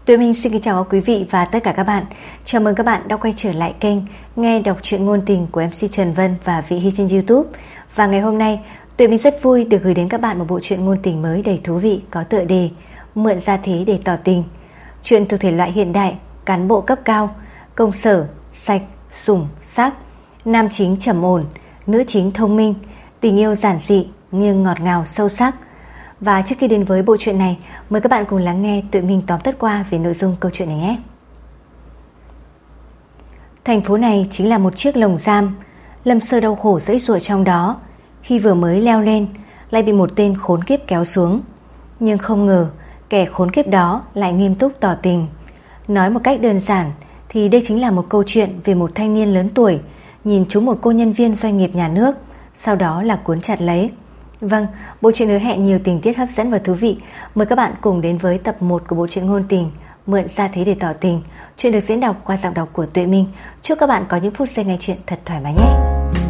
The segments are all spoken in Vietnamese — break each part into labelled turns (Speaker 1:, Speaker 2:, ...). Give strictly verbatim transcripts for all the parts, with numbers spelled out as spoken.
Speaker 1: Tụi mình xin kính chào quý vị và tất cả các bạn. Chào mừng các bạn đã quay trở lại kênh Nghe đọc truyện ngôn tình của em xê Trần Vân và Vị Hy trên YouTube. Và ngày hôm nay, tụi mình rất vui được gửi đến các bạn một bộ truyện ngôn tình mới đầy thú vị có tựa đề Mượn gia thế để tỏ tình. Truyện thuộc thể loại hiện đại, cán bộ cấp cao, công sở, sạch, sủng, sắc, nam chính trầm ổn, nữ chính thông minh, tình yêu giản dị nhưng ngọt ngào sâu sắc. Và trước khi đến với bộ truyện này, mời các bạn cùng lắng nghe tụi mình tóm tắt qua về nội dung câu chuyện này nhé. Thành phố này chính là một chiếc lồng giam. Lâm Sơ đau khổ giãy giụa trong đó. Khi vừa mới leo lên, lại bị một tên khốn kiếp kéo xuống. Nhưng không ngờ, kẻ khốn kiếp đó lại nghiêm túc tỏ tình. Nói một cách đơn giản thì đây chính là một câu chuyện về một thanh niên lớn tuổi nhìn trúng một cô nhân viên doanh nghiệp nhà nước, sau đó là cuốn chặt lấy. Vâng, bộ truyện hứa hẹn nhiều tình tiết hấp dẫn và thú vị. Mời các bạn cùng đến với tập một của bộ truyện ngôn tình Mượn gia thế để tỏ tình. Chuyện được diễn đọc qua giọng đọc của Tuệ Minh. Chúc các bạn có những phút giây nghe chuyện thật thoải mái nhé.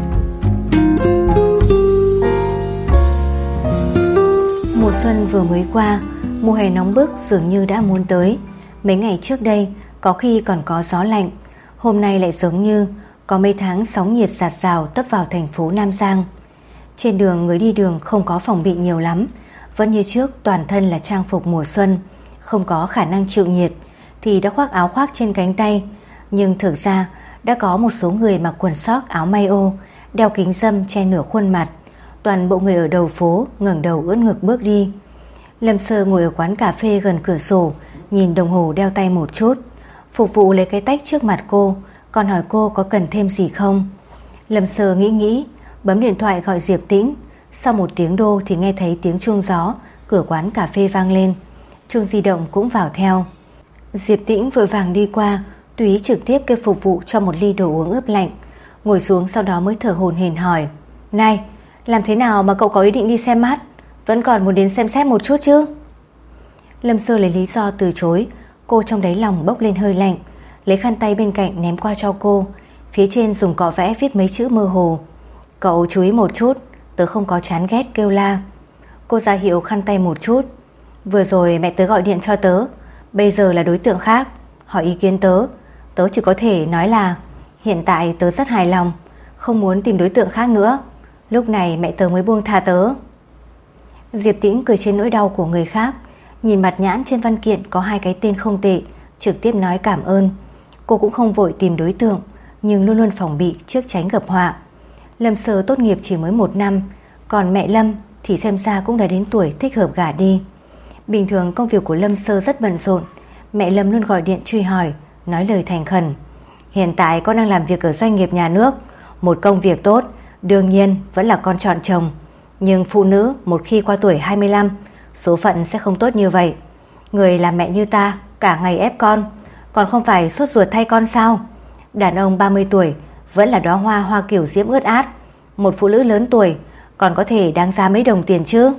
Speaker 1: Mùa xuân vừa mới qua, mùa hè nóng bức dường như đã muốn tới. Mấy ngày trước đây có khi còn có gió lạnh, hôm nay lại giống như có mấy tháng sóng nhiệt rạt rào tấp vào thành phố Nam Giang. Trên đường người đi đường không có phòng bị nhiều lắm, vẫn như trước toàn thân là trang phục mùa xuân, không có khả năng chịu nhiệt thì đã khoác áo khoác trên cánh tay. Nhưng thực ra đã có một số người mặc quần sóc áo may ô, đeo kính râm che nửa khuôn mặt. Toàn bộ người ở đầu phố ngẩng đầu ưỡn ngực bước đi. Lâm Sơ ngồi ở quán cà phê gần cửa sổ, nhìn đồng hồ đeo tay một chút. Phục vụ lấy cái tách trước mặt cô, còn hỏi cô có cần thêm gì không. Lâm Sơ nghĩ nghĩ, bấm điện thoại gọi Diệp Tĩnh. Sau một tiếng đô thì nghe thấy tiếng chuông gió cửa quán cà phê vang lên. Chuông di động cũng vào theo. Diệp Tĩnh vội vàng đi qua, tùy ý trực tiếp kêu phục vụ cho một ly đồ uống ướp lạnh. Ngồi xuống sau đó mới thở hổn hển hỏi: "Này, làm thế nào mà cậu có ý định đi xem mắt? Vẫn còn muốn đến xem xét một chút chứ?" Lâm Sơ lấy lý do từ chối. Cô trong đáy lòng bốc lên hơi lạnh, lấy khăn tay bên cạnh ném qua cho cô. Phía trên dùng cọ vẽ viết mấy chữ mơ hồ: "Cậu chú ý một chút, tớ không có chán ghét kêu la." Cô ra hiệu khăn tay một chút. "Vừa rồi mẹ tớ gọi điện cho tớ, bây giờ là đối tượng khác, hỏi ý kiến tớ. Tớ chỉ có thể nói là hiện tại tớ rất hài lòng, không muốn tìm đối tượng khác nữa. Lúc này mẹ tớ mới buông tha tớ." Diệp Tĩnh cười trên nỗi đau của người khác, nhìn mặt nhãn trên văn kiện có hai cái tên không tệ, trực tiếp nói cảm ơn. Cô cũng không vội tìm đối tượng, nhưng luôn luôn phòng bị trước tránh gặp họa. Lâm Sơ tốt nghiệp chỉ mới một năm, còn mẹ Lâm thì xem ra cũng đã đến tuổi thích hợp gả đi. Bình thường công việc của Lâm Sơ rất bận rộn, mẹ Lâm luôn gọi điện truy hỏi, nói lời thành khẩn: "Hiện tại con đang làm việc ở doanh nghiệp nhà nước, một công việc tốt, đương nhiên vẫn là con chọn chồng. Nhưng phụ nữ một khi qua tuổi hai mươi lăm, số phận sẽ không tốt như vậy. Người làm mẹ như ta cả ngày ép con, còn không phải sốt ruột thay con sao? Đàn ông ba mươi tuổi vẫn là đóa hoa hoa kiểu diễm ướt át, một phụ nữ lớn tuổi còn có thể đáng giá mấy đồng tiền chứ?"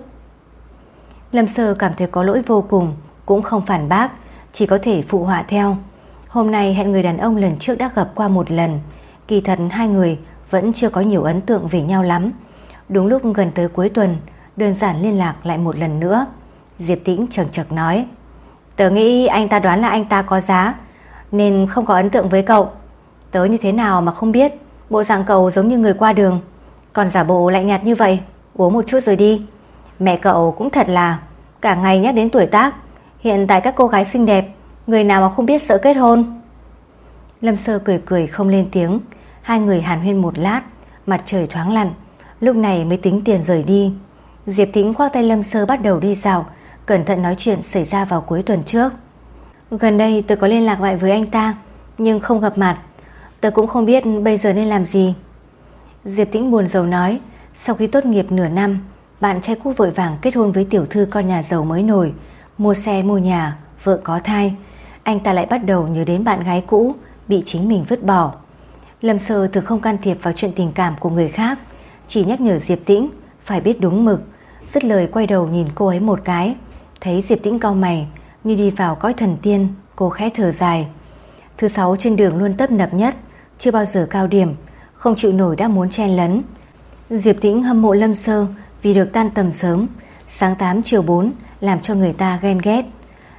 Speaker 1: Lâm Sơ cảm thấy có lỗi vô cùng, cũng không phản bác, chỉ có thể phụ họa theo. Hôm nay hẹn người đàn ông lần trước đã gặp qua một lần, kỳ thật hai người vẫn chưa có nhiều ấn tượng về nhau lắm. Đúng lúc gần tới cuối tuần, đơn giản liên lạc lại một lần nữa. Diệp Tĩnh chần chật nói: "Tớ nghĩ anh ta đoán là anh ta có giá, nên không có ấn tượng với cậu. Tớ như thế nào mà không biết, bộ dạng cậu giống như người qua đường, còn giả bộ lạnh nhạt như vậy. Uống một chút rồi đi. Mẹ cậu cũng thật là cả ngày nhắc đến tuổi tác. Hiện tại các cô gái xinh đẹp, người nào mà không biết sợ kết hôn." Lâm Sơ cười cười không lên tiếng. Hai người hàn huyên một lát, mặt trời thoáng lặn, lúc này mới tính tiền rời đi. Diệp Tĩnh khoác tay Lâm Sơ bắt đầu đi dạo, cẩn thận nói chuyện xảy ra vào cuối tuần trước. "Gần đây tôi có liên lạc lại với anh ta, nhưng không gặp mặt. Tôi cũng không biết bây giờ nên làm gì." Diệp Tĩnh buồn rầu nói, sau khi tốt nghiệp nửa năm, bạn trai cũ vội vàng kết hôn với tiểu thư con nhà giàu mới nổi, mua xe mua nhà, vợ có thai. Anh ta lại bắt đầu nhớ đến bạn gái cũ bị chính mình vứt bỏ. Lâm Sơ thường không can thiệp vào chuyện tình cảm của người khác, chỉ nhắc nhở Diệp Tĩnh phải biết đúng mực. Dứt lời quay đầu nhìn cô ấy một cái, thấy Diệp Tĩnh cau mày như đi vào cõi thần tiên. Cô khẽ thở dài. Thứ sáu trên đường luôn tấp nập nhất, chưa bao giờ cao điểm, không chịu nổi đã muốn chen lấn. Diệp Tĩnh hâm mộ Lâm Sơ vì được tan tầm sớm, sáng tám chiều bốn, làm cho người ta ghen ghét.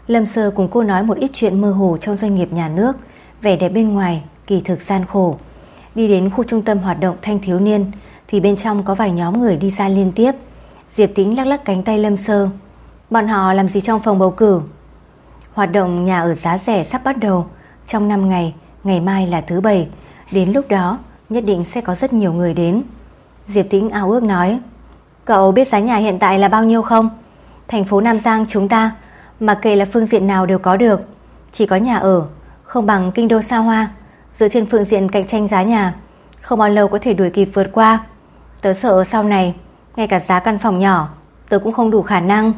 Speaker 1: Lâm Sơ cùng cô nói một ít chuyện mơ hồ trong doanh nghiệp nhà nước, vẻ đẹp bên ngoài kỳ thực gian khổ. Đi đến khu trung tâm hoạt động thanh thiếu niên thì bên trong có vài nhóm người đi ra liên tiếp. Diệp Tĩnh lắc lắc cánh tay Lâm Sơ. Bọn họ làm gì trong phòng bầu cử? Hoạt động nhà ở giá rẻ sắp bắt đầu. Trong năm ngày, ngày mai là thứ bảy. Đến lúc đó nhất định sẽ có rất nhiều người đến. Diệp Tĩnh ao ước nói. Cậu biết giá nhà hiện tại là bao nhiêu không? Thành phố Nam Giang chúng ta, mặc kệ là phương diện nào đều có được. Chỉ có nhà ở không bằng kinh đô xa hoa. Dựa trên phương diện cạnh tranh giá nhà, không bao lâu có thể đuổi kịp vượt qua. Tớ sợ sau này ngay cả giá căn phòng nhỏ tớ cũng không đủ khả năng.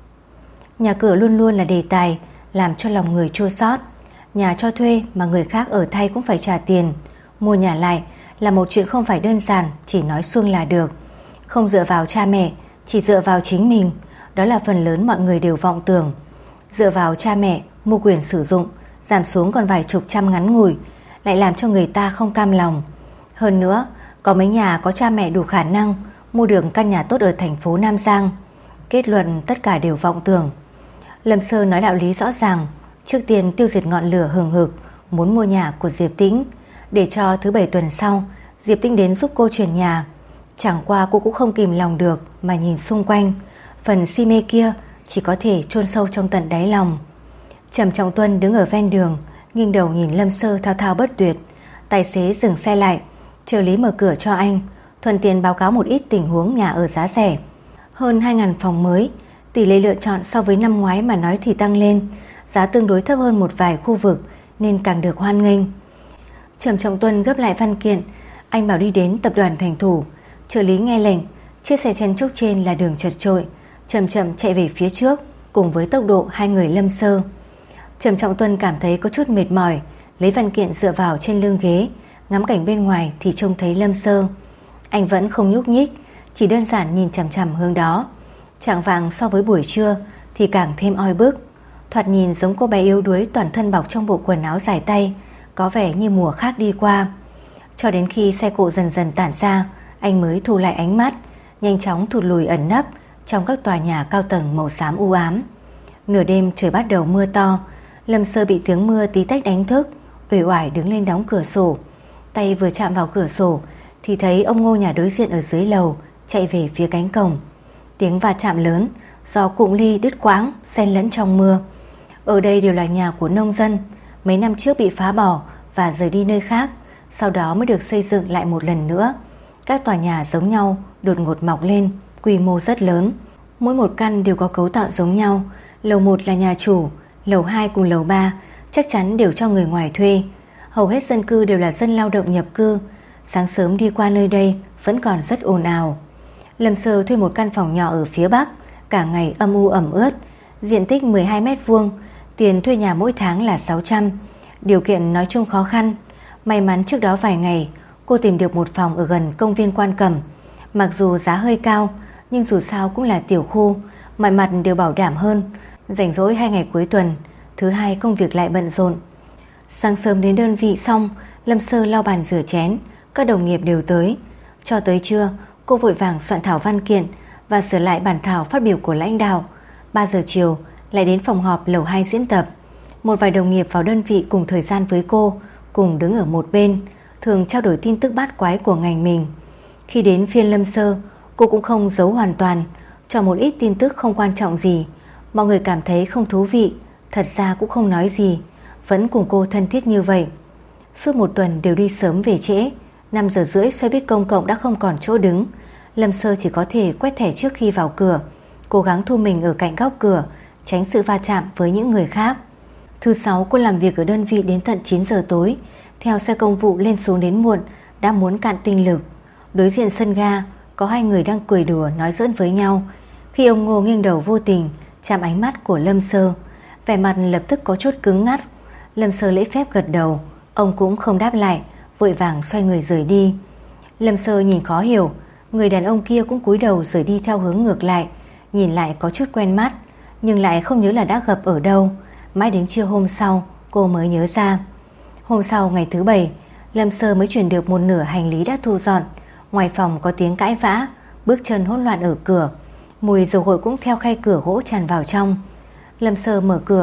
Speaker 1: Nhà cửa luôn luôn là đề tài làm cho lòng người chua xót. Nhà cho thuê mà người khác ở thay cũng phải trả tiền. Mua nhà lại là một chuyện không phải đơn giản chỉ nói suông là được. Không dựa vào cha mẹ, chỉ dựa vào chính mình, đó là phần lớn mọi người đều vọng tưởng. Dựa vào cha mẹ mua quyền sử dụng, giảm xuống còn vài chục trăm ngắn ngủi, lại làm cho người ta không cam lòng. Hơn nữa, có mấy nhà có cha mẹ đủ khả năng mua được căn nhà tốt ở thành phố Nam Giang. Kết luận tất cả đều vọng tưởng. Lâm Sơ nói đạo lý rõ ràng, trước tiên tiêu diệt ngọn lửa hừng hực muốn mua nhà của Diệp Tĩnh, để cho thứ bảy tuần sau Diệp Tĩnh đến giúp cô chuyển nhà. Chẳng qua cô cũng không kìm lòng được mà nhìn xung quanh, phần si mê kia chỉ có thể chôn sâu trong tận đáy lòng. Trầm Trọng Tuân đứng ở ven đường, nghiêng đầu nhìn Lâm Sơ thao thao bất tuyệt. Tài xế dừng xe lại, trợ lý mở cửa cho anh, thuận tiện báo cáo một ít tình huống nhà ở giá rẻ. Hơn hai nghìn phòng mới, tỷ lệ lựa chọn so với năm ngoái mà nói thì tăng lên, giá tương đối thấp hơn một vài khu vực nên càng được hoan nghênh. Trầm Trọng Tuân gấp lại văn kiện, anh bảo đi đến tập đoàn Thành Thủ. Trợ lý nghe lệnh, chiếc xe chen chúc trên là đường chật chội, chậm chậm chạy về phía trước cùng với tốc độ hai người Lâm Sơ. Trầm Trọng Tuân cảm thấy có chút mệt mỏi, lấy văn kiện dựa vào trên lưng ghế, ngắm cảnh bên ngoài thì trông thấy Lâm Sơ. Anh vẫn không nhúc nhích, chỉ đơn giản nhìn chằm chằm hướng đó. Chạng vạng so với buổi trưa thì càng thêm oi bức, thoạt nhìn giống cô bé yếu đuối toàn thân bọc trong bộ quần áo dài tay, có vẻ như mùa khác đi qua. Cho đến khi xe cộ dần dần tản ra, anh mới thu lại ánh mắt, nhanh chóng thụt lùi ẩn nấp trong các tòa nhà cao tầng màu xám u ám. Nửa đêm trời bắt đầu mưa to, Lâm Sơ bị tiếng mưa tí tách đánh thức, uể oải đứng lên đóng cửa sổ. Tay vừa chạm vào cửa sổ thì thấy ông Ngô nhà đối diện ở dưới lầu chạy về phía cánh cổng. Tiếng va chạm lớn, gió cụng ly đứt quãng xen lẫn trong mưa. Ở đây đều là nhà của nông dân, mấy năm trước bị phá bỏ và rời đi nơi khác, sau đó mới được xây dựng lại một lần nữa. Các tòa nhà giống nhau đột ngột mọc lên, quy mô rất lớn. Mỗi một căn đều có cấu tạo giống nhau. Lầu một là nhà chủ, lầu hai cùng lầu ba chắc chắn đều cho người ngoài thuê. Hầu hết dân cư đều là dân lao động nhập cư. Sáng sớm đi qua nơi đây vẫn còn rất ồn ào. Lâm Sơ thuê một căn phòng nhỏ ở phía bắc, cả ngày âm u ẩm ướt, diện tích mười hai mét vuông, tiền thuê nhà mỗi tháng là sáu trăm. Điều kiện nói chung khó khăn. May mắn trước đó vài ngày cô tìm được một phòng ở gần công viên Quan Cẩm. Mặc dù giá hơi cao, nhưng dù sao cũng là tiểu khu, mọi mặt đều bảo đảm hơn. Rảnh rỗi hai ngày cuối tuần, thứ hai công việc lại bận rộn. Sáng sớm đến đơn vị xong, Lâm Sơ lau bàn rửa chén, các đồng nghiệp đều tới. Cho tới trưa, cô vội vàng soạn thảo văn kiện và sửa lại bản thảo phát biểu của lãnh đạo. Ba giờ chiều lại đến phòng họp lầu hai diễn tập. Một vài đồng nghiệp vào đơn vị cùng thời gian với cô, cùng đứng ở một bên, thường trao đổi tin tức bát quái của ngành mình. Khi đến phiên Lâm Sơ, cô cũng không giấu hoàn toàn, cho một ít tin tức không quan trọng gì. Mọi người cảm thấy không thú vị, thật ra cũng không nói gì, vẫn cùng cô thân thiết như vậy. Suốt một tuần đều đi sớm về trễ, năm giờ rưỡi xe buýt công cộng đã không còn chỗ đứng. Lâm Sơ chỉ có thể quét thẻ trước khi vào cửa, cố gắng thu mình ở cạnh góc cửa, tránh sự va chạm với những người khác. Thứ sáu cô làm việc ở đơn vị đến tận chín giờ tối, theo xe công vụ lên xuống đến muộn, đã muốn cạn tinh lực. Đối diện sân ga có hai người đang cười đùa nói giỡn với nhau. Khi ông Ngô nghiêng đầu vô tình chạm ánh mắt của Lâm Sơ, vẻ mặt lập tức có chút cứng ngắt. Lâm Sơ lễ phép gật đầu, ông cũng không đáp lại, vội vàng xoay người rời đi. Lâm Sơ nhìn khó hiểu, người đàn ông kia cũng cúi đầu rời đi theo hướng ngược lại, nhìn lại có chút quen mắt, nhưng lại không nhớ là đã gặp ở đâu. Mãi đến trưa hôm sau cô mới nhớ ra. Hôm sau ngày thứ bảy, Lâm Sơ mới chuyển được một nửa hành lý đã thu dọn. Ngoài phòng có tiếng cãi vã, bước chân hỗn loạn ở cửa, mùi dầu gội cũng theo khe cửa gỗ tràn vào trong. Lâm Sơ mở cửa,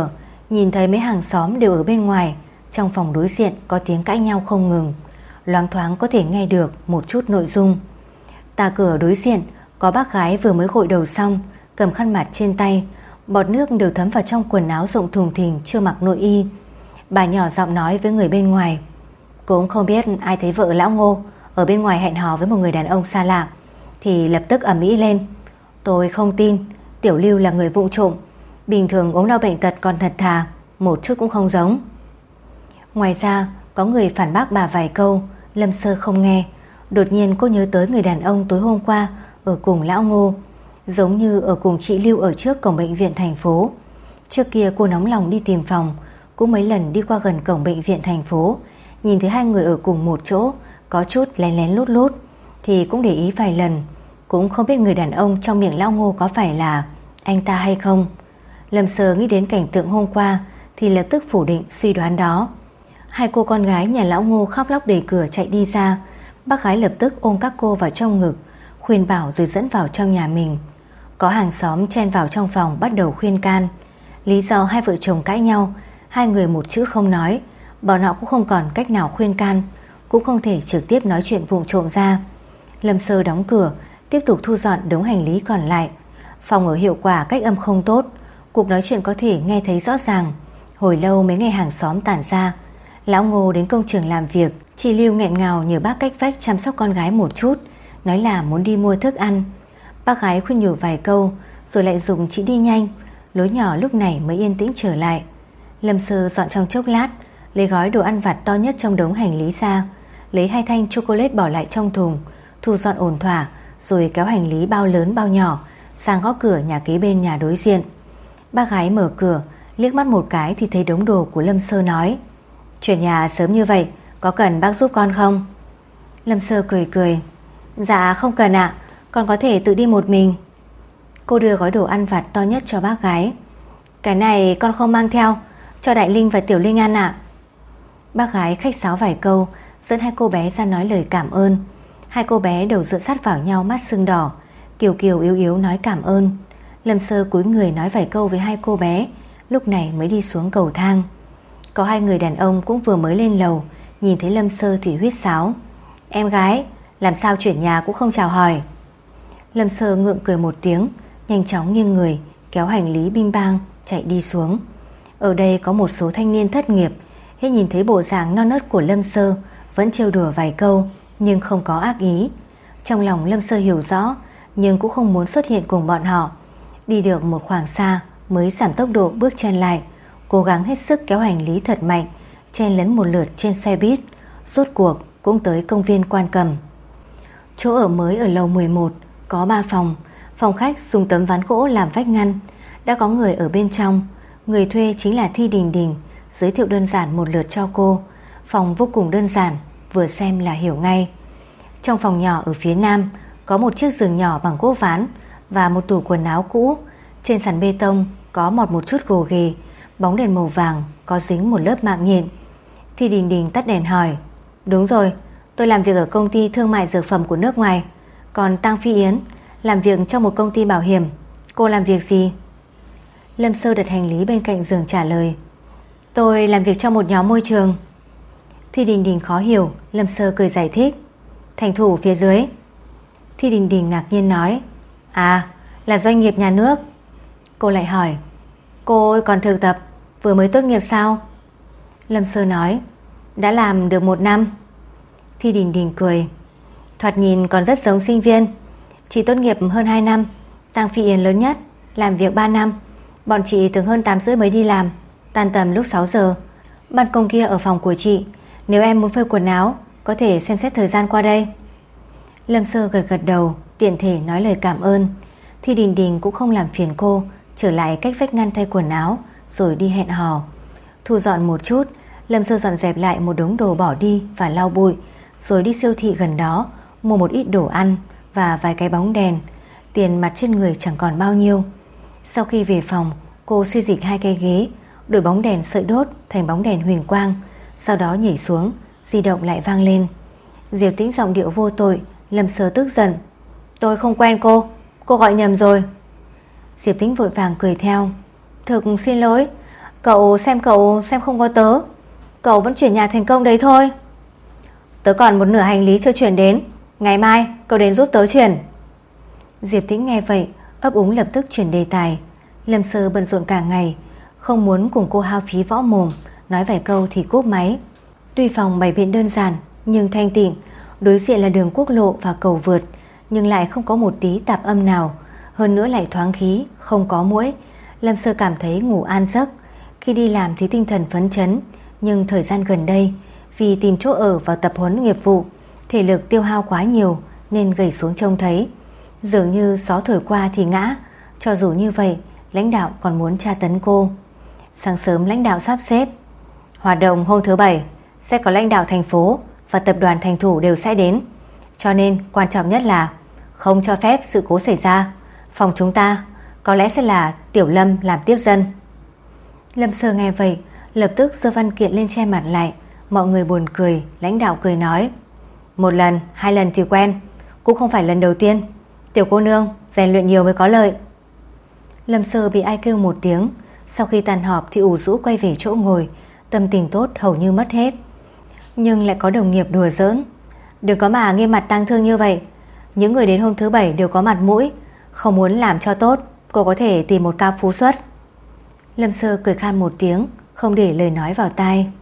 Speaker 1: Nhìn thấy mấy hàng xóm đều ở bên ngoài. Trong phòng đối diện có tiếng cãi nhau không ngừng, loáng thoáng có thể nghe được một chút nội dung. Tà cửa đối diện có bác gái vừa mới gội đầu xong, cầm khăn mặt trên tay, bọt nước đều thấm vào trong quần áo rộng thùng thình chưa mặc nội y. Bà nhỏ giọng nói với người bên ngoài: cũng không biết ai thấy vợ lão Ngô ở bên ngoài hẹn hò với một người đàn ông xa lạ thì lập tức ầm ĩ lên. Tôi không tin Tiểu Lưu là người vụng trộm, bình thường ốm đau bệnh tật còn thật thà, một chút cũng không giống. Ngoài ra có người phản bác bà vài câu, Lâm Sơ không nghe. Đột nhiên cô nhớ tới người đàn ông tối hôm qua ở cùng lão Ngô, giống như ở cùng chị Lưu ở trước cổng bệnh viện thành phố. Trước kia cô nóng lòng đi tìm phòng, cũng mấy lần đi qua gần cổng bệnh viện thành phố, nhìn thấy hai người ở cùng một chỗ, có chút lén lén lút lút, thì cũng để ý vài lần. Cũng không biết người đàn ông trong miệng lão Ngô có phải là anh ta hay không. Lâm Sơ nghĩ đến cảnh tượng hôm qua thì lập tức phủ định suy đoán đó. Hai cô con gái nhà lão Ngô khóc lóc đẩy cửa chạy đi ra. Bác gái lập tức ôm các cô vào trong ngực, khuyên bảo rồi dẫn vào trong nhà mình. Có hàng xóm chen vào trong phòng bắt đầu khuyên can. Lý do hai vợ chồng cãi nhau, hai người một chữ không nói. Bọn họ cũng không còn cách nào khuyên can, cũng không thể trực tiếp nói chuyện vụng trộm ra. Lâm Sơ đóng cửa, tiếp tục thu dọn đống hành lý còn lại. Phòng ở hiệu quả cách âm không tốt, cuộc nói chuyện có thể nghe thấy rõ ràng. Hồi lâu mới nghe hàng xóm tản ra. Lão Ngô đến công trường làm việc, chị Lưu nghẹn ngào nhờ bác cách vách chăm sóc con gái một chút, nói là muốn đi mua thức ăn. Bác gái khuyên nhủ vài câu rồi lại dùng chị đi nhanh. Lối nhỏ lúc này mới yên tĩnh trở lại. Lâm Sơ dọn trong chốc lát, lấy gói đồ ăn vặt to nhất trong đống hành lý ra, lấy hai thanh chocolate bỏ lại trong thùng, thu dọn ổn thỏa, rồi kéo hành lý bao lớn bao nhỏ sang gõ cửa nhà kế bên nhà đối diện. Bác gái mở cửa, liếc mắt một cái thì thấy đống đồ của Lâm Sơ, nói: chuyển nhà sớm như vậy, có cần bác giúp con không? Lâm Sơ cười cười: dạ không cần ạ, con có thể tự đi một mình. Cô đưa gói đồ ăn vặt to nhất cho bác gái. Cái này con không mang theo, cho Đại Linh và Tiểu Linh ăn ạ. Bác gái khách sáo vài câu, dẫn hai cô bé ra nói lời cảm ơn. Hai cô bé đầu dựa sát vào nhau, mắt sưng đỏ, kiều kiều yếu yếu nói cảm ơn. Lâm Sơ cúi người nói vài câu với hai cô bé, lúc này mới đi xuống cầu thang. Có hai người đàn ông cũng vừa mới lên lầu, nhìn thấy Lâm Sơ thì huýt sáo: em gái, làm sao chuyển nhà cũng không chào hỏi. Lâm Sơ ngượng cười một tiếng, nhanh chóng nghiêng người, kéo hành lý bim bang chạy đi xuống. Ở đây có một số thanh niên thất nghiệp, hết nhìn thấy bộ dạng non nớt của Lâm Sơ vẫn trêu đùa vài câu, nhưng không có ác ý. Trong lòng Lâm Sơ hiểu rõ, nhưng cũng không muốn xuất hiện cùng bọn họ. Đi được một khoảng xa mới giảm tốc độ bước chân lại, cố gắng hết sức kéo hành lý thật mạnh, chen lấn một lượt trên xe buýt. Rốt cuộc cũng tới công viên Quan Cầm. Chỗ ở mới ở lầu mười một có ba phòng. Phòng khách dùng tấm ván gỗ làm vách ngăn, đã có người ở bên trong. Người thuê chính là Thi Đình Đình, giới thiệu đơn giản một lượt cho cô. Phòng vô cùng đơn giản, vừa xem là hiểu ngay. Trong phòng nhỏ ở phía nam có một chiếc giường nhỏ bằng gỗ ván và một tủ quần áo cũ. Trên sàn bê tông có mọt một chút gồ ghề, bóng đèn màu vàng có dính một lớp mạng nhện. Thi Đình Đình tắt đèn hỏi: đúng rồi, tôi làm việc ở công ty thương mại dược phẩm của nước ngoài. Còn Tăng Phi Yến làm việc trong một công ty bảo hiểm. Cô làm việc gì? Lâm Sơ đặt hành lý bên cạnh giường trả lời: tôi làm việc trong một nhóm môi trường. Thi Đình Đình khó hiểu. Lâm Sơ cười giải thích: thành thủ phía dưới. Thi Đình Đình ngạc nhiên nói: à, là doanh nghiệp nhà nước. Cô lại hỏi: cô còn thực tập, vừa mới tốt nghiệp sao? Lâm Sơ nói: đã làm được một năm. Thi Đình Đình cười: thoạt nhìn còn rất giống sinh viên. Chị tốt nghiệp hơn hai năm, Tăng Phi Yến lớn nhất, làm việc ba năm. Bọn chị thường hơn tám rưỡi mới đi làm, tan tầm lúc sáu giờ. Ban công kia ở phòng của chị, nếu em muốn phơi quần áo có thể xem xét thời gian qua đây. Lâm Sơ gật gật đầu, tiện thể nói lời cảm ơn. Thi Đình Đình cũng không làm phiền cô, trở lại cách vách ngăn thay quần áo rồi đi hẹn hò. Thu dọn một chút, Lâm Sơ dọn dẹp lại một đống đồ bỏ đi và lau bụi, rồi đi siêu thị gần đó mua một ít đồ ăn và vài cái bóng đèn. Tiền mặt trên người chẳng còn bao nhiêu. Sau khi về phòng, cô xê dịch hai cái ghế, đổi bóng đèn sợi đốt thành bóng đèn huỳnh quang, sau đó nhảy xuống. Di động lại vang lên. Diệp Tĩnh giọng điệu vô tội. Lâm Sơ tức giận: tôi không quen cô, cô gọi nhầm rồi. Diệp Tĩnh vội vàng cười theo: thực xin lỗi, Cậu xem cậu xem không có tớ, cậu vẫn chuyển nhà thành công đấy thôi. Tớ còn một nửa hành lý chưa chuyển đến, ngày mai cậu đến giúp tớ chuyển. Diệp Tĩnh nghe vậy ấp úng lập tức chuyển đề tài. Lâm Sơ bận rộn cả ngày, không muốn cùng cô hao phí võ mồm, nói vài câu thì cúp máy. Tuy phòng bày biện đơn giản nhưng thanh tịnh, đối diện là đường quốc lộ và cầu vượt, nhưng lại không có một tí tạp âm nào, hơn nữa lại thoáng khí, không có muỗi. Lâm Sơ cảm thấy ngủ an giấc. Khi đi làm thì tinh thần phấn chấn, nhưng thời gian gần đây vì tìm chỗ ở và tập huấn nghiệp vụ, thể lực tiêu hao quá nhiều nên gầy xuống trông thấy. Dường như gió thổi qua thì ngã. Cho dù như vậy, lãnh đạo còn muốn tra tấn cô. Sáng sớm lãnh đạo sắp xếp hoạt động hôm thứ bảy sẽ có lãnh đạo thành phố và tập đoàn thành thủ đều sẽ đến, cho nên quan trọng nhất là không cho phép sự cố xảy ra. Phòng chúng ta có lẽ sẽ là Tiểu Lâm làm tiếp dân. Lâm Sơ nghe vậy lập tức giơ văn kiện lên che mặt lại. Mọi người buồn cười. Lãnh đạo cười nói, một lần hai lần thì quen, cũng không phải lần đầu tiên. Tiểu cô nương rèn luyện nhiều mới có lợi. Lâm Sơ bị ai kêu một tiếng. Sau khi tan họp thì ủ rũ quay về chỗ ngồi, tâm tình tốt hầu như mất hết. Nhưng lại có đồng nghiệp đùa giỡn, đừng có mà nghiêm mặt tang thương như vậy. Những người đến hôm thứ bảy đều có mặt mũi, không muốn làm cho tốt cô có thể tìm một ca phú xuất. Lâm Sơ cười khan một tiếng, không để lời nói vào tai.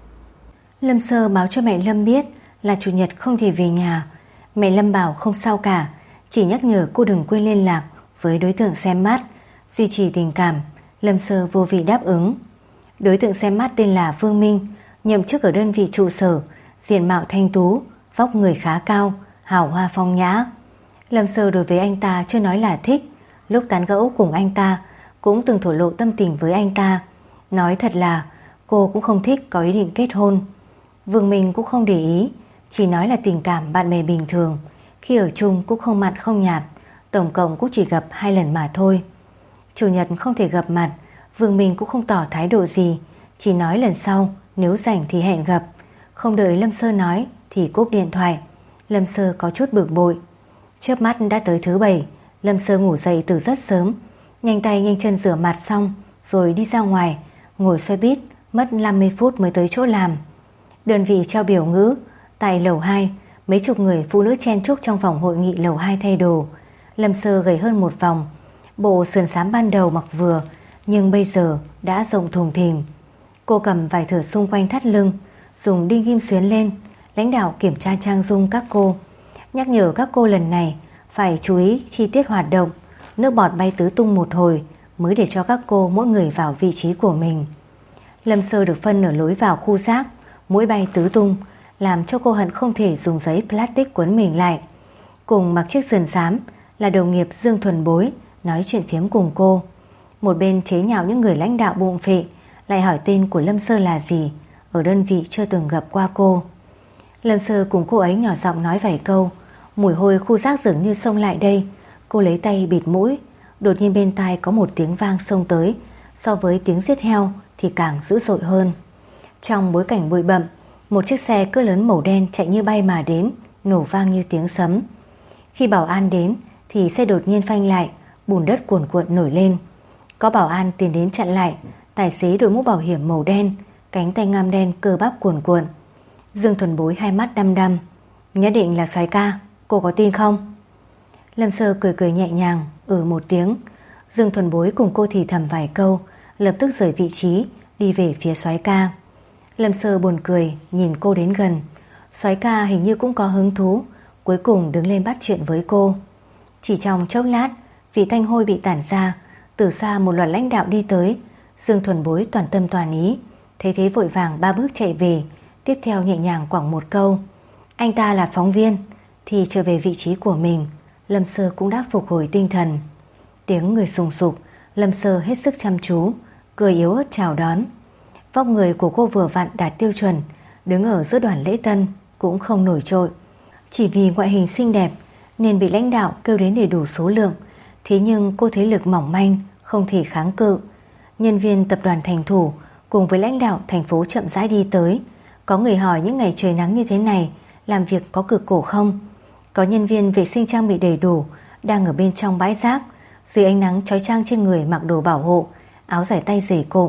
Speaker 1: Lâm Sơ báo cho mẹ Lâm biết là chủ nhật không thể về nhà. Mẹ Lâm bảo không sao cả, chỉ nhắc nhở cô đừng quên liên lạc với đối tượng xem mắt, duy trì tình cảm. Lâm Sơ vô vị đáp ứng. Đối tượng xem mắt tên là Vương Minh, nhậm chức ở đơn vị trụ sở, diện mạo thanh tú, vóc người khá cao, hào hoa phong nhã. Lâm Sơ đối với anh ta chưa nói là thích, lúc tán gẫu cùng anh ta cũng từng thổ lộ tâm tình với anh ta. Nói thật là cô cũng không thích có ý định kết hôn. Vương Minh cũng không để ý, chỉ nói là tình cảm bạn bè bình thường, khi ở chung cũng không mặn không nhạt, tổng cộng cũng chỉ gặp hai lần mà thôi. Chủ nhật không thể gặp mặt, Vương Minh cũng không tỏ thái độ gì, chỉ nói lần sau nếu rảnh thì hẹn gặp. Không đợi Lâm Sơ nói thì cúp điện thoại. Lâm Sơ có chút bực bội. Chớp mắt đã tới thứ bảy. Lâm Sơ ngủ dậy từ rất sớm, nhanh tay nhanh chân rửa mặt xong rồi đi ra ngoài, ngồi xe buýt mất năm mươi phút mới tới chỗ làm. Đơn vị trao biểu ngữ tại lầu hai, mấy chục người phụ nữ chen chúc trong phòng hội nghị lầu hai thay đồ. Lâm Sơ gầy hơn một vòng, bộ sườn xám ban đầu mặc vừa nhưng bây giờ đã rộng thùng thình. Cô cầm vài thửa xung quanh thắt lưng, dùng đinh ghim xuyến lên. Lãnh đạo kiểm tra trang dung các cô, nhắc nhở các cô lần này phải chú ý chi tiết hoạt động. Nước bọt bay tứ tung một hồi mới để cho các cô mỗi người vào vị trí của mình. Lâm Sơ được phân ở lối vào khu rác, mũi bay tứ tung làm cho cô hận không thể dùng giấy plastic quấn mình lại. Cùng mặc chiếc sườn xám là đồng nghiệp Dương Thuần Bối nói chuyện phiếm cùng cô. Một bên chế nhạo những người lãnh đạo bụng phệ, lại hỏi tên của Lâm Sơ là gì, ở đơn vị chưa từng gặp qua cô. Lâm Sơ cùng cô ấy nhỏ giọng nói vài câu. Mùi hôi khu rác dường như xông lại đây. Cô lấy tay bịt mũi. Đột nhiên bên tai có một tiếng vang xông tới, so với tiếng giết heo thì càng dữ dội hơn. Trong bối cảnh bụi bặm, một chiếc xe cỡ lớn màu đen chạy như bay mà đến, nổ vang như tiếng sấm. Khi bảo an đến thì xe đột nhiên phanh lại, bùn đất cuồn cuộn nổi lên. Có bảo an tiến đến chặn lại. Tài xế đội mũ bảo hiểm màu đen, cánh tay ngăm đen cơ bắp cuồn cuộn. Dương Thuần Bối hai mắt đăm đăm. Nhất định là soái ca, cô có tin không? Lâm Sơ cười cười nhẹ nhàng, ừ một tiếng. Dương Thuần Bối cùng cô thì thầm vài câu, lập tức rời vị trí, đi về phía soái ca. Lâm Sơ buồn cười, nhìn cô đến gần. Soái ca hình như cũng có hứng thú, cuối cùng đứng lên bắt chuyện với cô. Chỉ trong chốc lát, vị thanh hôi bị tản ra, từ xa một loạt lãnh đạo đi tới. Dương Thuần Bối toàn tâm toàn ý, thấy thế vội vàng ba bước chạy về, tiếp theo nhẹ nhàng quẳng một câu. Anh ta là phóng viên, thì trở về vị trí của mình. Lâm Sơ cũng đã phục hồi tinh thần. Tiếng người sùng sục, Lâm Sơ hết sức chăm chú, cười yếu ớt chào đón. Vóc người của cô vừa vặn đạt tiêu chuẩn, đứng ở giữa đoàn lễ tân cũng không nổi trội. Chỉ vì ngoại hình xinh đẹp nên bị lãnh đạo kêu đến để đủ số lượng. Thế nhưng cô thế lực mỏng manh, không thể kháng cự. Nhân viên tập đoàn Thành Thủ cùng với lãnh đạo thành phố chậm rãi đi tới. Có người hỏi những ngày trời nắng như thế này làm việc có cực cổ không? Có nhân viên vệ sinh trang bị đầy đủ đang ở bên trong bãi rác, dưới ánh nắng chói chang trên người mặc đồ bảo hộ, áo giải tay dày cộm,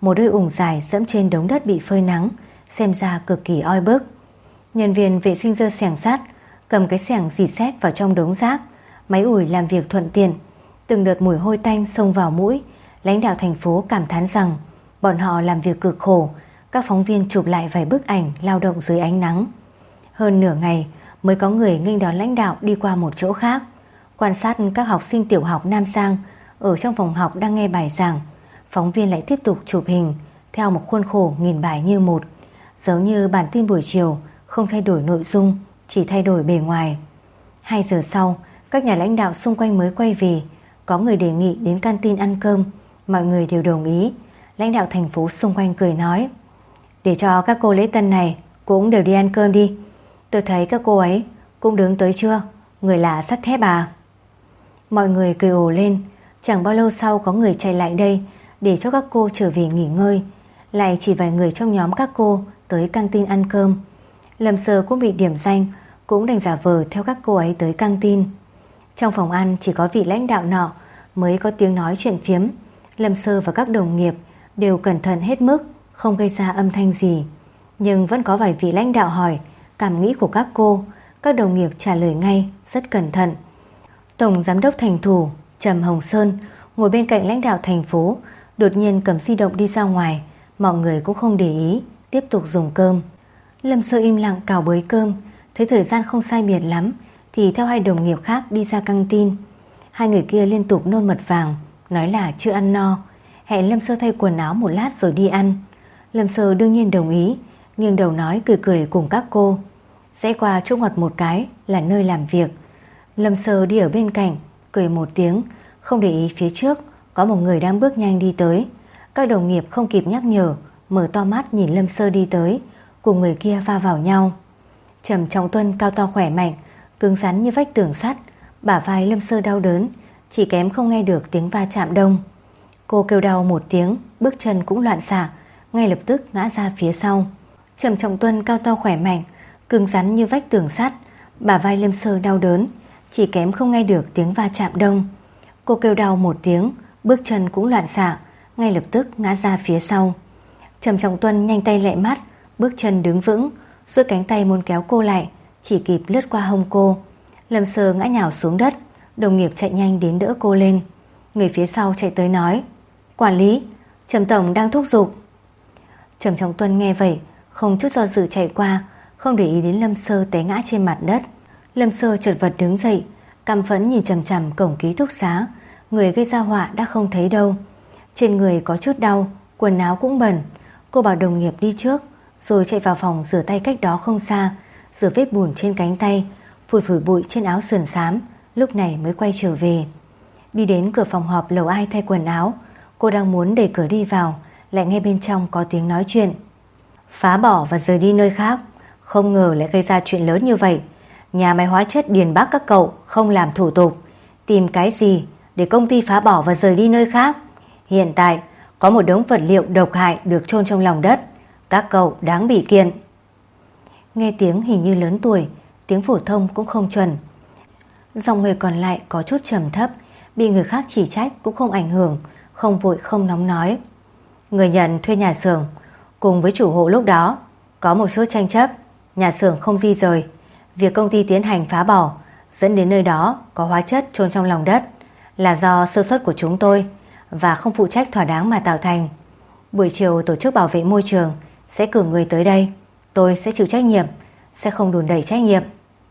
Speaker 1: một đôi ủng dài dẫm trên đống đất bị phơi nắng, xem ra cực kỳ oi bức. Nhân viên vệ sinh giơ xẻng sắt, cầm cái xẻng dì xét vào trong đống rác. Máy ủi làm việc thuận tiện. Từng đợt mùi hôi tanh xông vào mũi. Lãnh đạo thành phố cảm thán rằng bọn họ làm việc cực khổ. Các phóng viên chụp lại vài bức ảnh lao động dưới ánh nắng. Hơn nửa ngày mới có người nghênh đón lãnh đạo đi qua một chỗ khác. Quan sát các học sinh tiểu học Nam Sang ở trong phòng học đang nghe bài giảng. Phóng viên lại tiếp tục chụp hình theo một khuôn khổ nghìn bài như một, giống như bản tin buổi chiều, không thay đổi nội dung, chỉ thay đổi bề ngoài. Hai giờ sau, các nhà lãnh đạo xung quanh mới quay về. Có người đề nghị đến canteen ăn cơm. Mọi người đều đồng ý. Lãnh đạo thành phố xung quanh cười nói: để cho các cô lễ tân này cũng đều đi ăn cơm đi. Tôi thấy các cô ấy cũng đứng tới chưa? Người là sắt thép à? Mọi người cười ồ lên. Chẳng bao lâu sau có người chạy lại đây để cho các cô trở về nghỉ ngơi. Lại chỉ vài người trong nhóm các cô tới căng tin ăn cơm. Lâm Sơ cũng bị điểm danh, cũng đành giả vờ theo các cô ấy tới căng tin. Trong phòng ăn chỉ có vị lãnh đạo nọ mới có tiếng nói chuyện phiếm. Lâm Sơ và các đồng nghiệp đều cẩn thận hết mức, không gây ra âm thanh gì. Nhưng vẫn có vài vị lãnh đạo hỏi cảm nghĩ của các cô. Các đồng nghiệp trả lời ngay rất cẩn thận. Tổng giám đốc thành thủ Trầm Hồng Sơn ngồi bên cạnh lãnh đạo thành phố, đột nhiên cầm di động đi ra ngoài. Mọi người cũng không để ý, tiếp tục dùng cơm. Lâm Sơ im lặng cào bới cơm. Thấy thời gian không sai biệt lắm thì theo hai đồng nghiệp khác đi ra căng tin. Hai người kia liên tục nôn mật vàng, nói là chưa ăn no, hẹn Lâm Sơ thay quần áo một lát rồi đi ăn. Lâm Sơ đương nhiên đồng ý, nghiêng đầu nói cười cười cùng các cô. Rẽ qua chỗ ngoặt một cái là nơi làm việc. Lâm Sơ đi ở bên cạnh, cười một tiếng, không để ý phía trước có một người đang bước nhanh đi tới. Các đồng nghiệp không kịp nhắc nhở, mở to mắt nhìn Lâm Sơ đi tới, cùng người kia va vào nhau. Trầm Trọng Tuân cao to khỏe mạnh, cứng rắn như vách tường sắt, bả vai Lâm Sơ đau đớn, chỉ kém không nghe được tiếng va chạm đông. Cô kêu đau một tiếng, bước chân cũng loạn xạ, ngay lập tức ngã ra phía sau. Trầm Trọng Tuân cao to khỏe mạnh, cứng rắn như vách tường sắt, bả vai Lâm Sơ đau đớn, chỉ kém không nghe được tiếng va chạm đông. Cô kêu đau một tiếng, bước chân cũng loạn xạ, ngay lập tức ngã ra phía sau. Trầm Trọng Tuân nhanh tay lẹ mắt, bước chân đứng vững, duỗi cánh tay muốn kéo cô lại, chỉ kịp lướt qua hông cô. Lâm Sơ ngã nhào xuống đất. Đồng nghiệp chạy nhanh đến đỡ cô lên. Người phía sau chạy tới nói: quản lý, Trầm tổng đang thúc giục. Trầm Trọng Tuân nghe vậy không chút do dự chạy qua, không để ý đến Lâm Sơ té ngã trên mặt đất. Lâm Sơ chật vật đứng dậy, căm phẫn nhìn chằm chằm cổng ký túc xá. Người gây ra họa đã không thấy đâu. Trên người có chút đau, quần áo cũng bẩn. Cô bảo đồng nghiệp đi trước, rồi chạy vào phòng rửa tay cách đó không xa, rửa vết bùn trên cánh tay, phủi phủi bụi trên áo sườn xám, lúc này mới quay trở về. Đi đến cửa phòng họp lầu ai thay quần áo. Cô đang muốn đẩy cửa đi vào, lại nghe bên trong có tiếng nói chuyện. Phá bỏ và rời đi nơi khác, không ngờ lại gây ra chuyện lớn như vậy. Nhà máy hóa chất Điền Bắc các cậu không làm thủ tục, tìm cái gì để công ty phá bỏ và rời đi nơi khác. Hiện tại có một đống vật liệu độc hại được chôn trong lòng đất, các cậu đáng bị kiện. Nghe tiếng hình như lớn tuổi, tiếng phổ thông cũng không chuẩn. Dòng người còn lại có chút trầm thấp, bị người khác chỉ trách cũng không ảnh hưởng, không vội không nóng nói. Người nhận thuê nhà xưởng cùng với chủ hộ lúc đó có một số tranh chấp, nhà xưởng không di rời. Việc công ty tiến hành phá bỏ dẫn đến nơi đó có hóa chất chôn trong lòng đất là do sơ suất của chúng tôi và không phụ trách thỏa đáng mà tạo thành. Buổi chiều tổ chức bảo vệ môi trường sẽ cử người tới đây, tôi sẽ chịu trách nhiệm, sẽ không đùn đẩy trách nhiệm.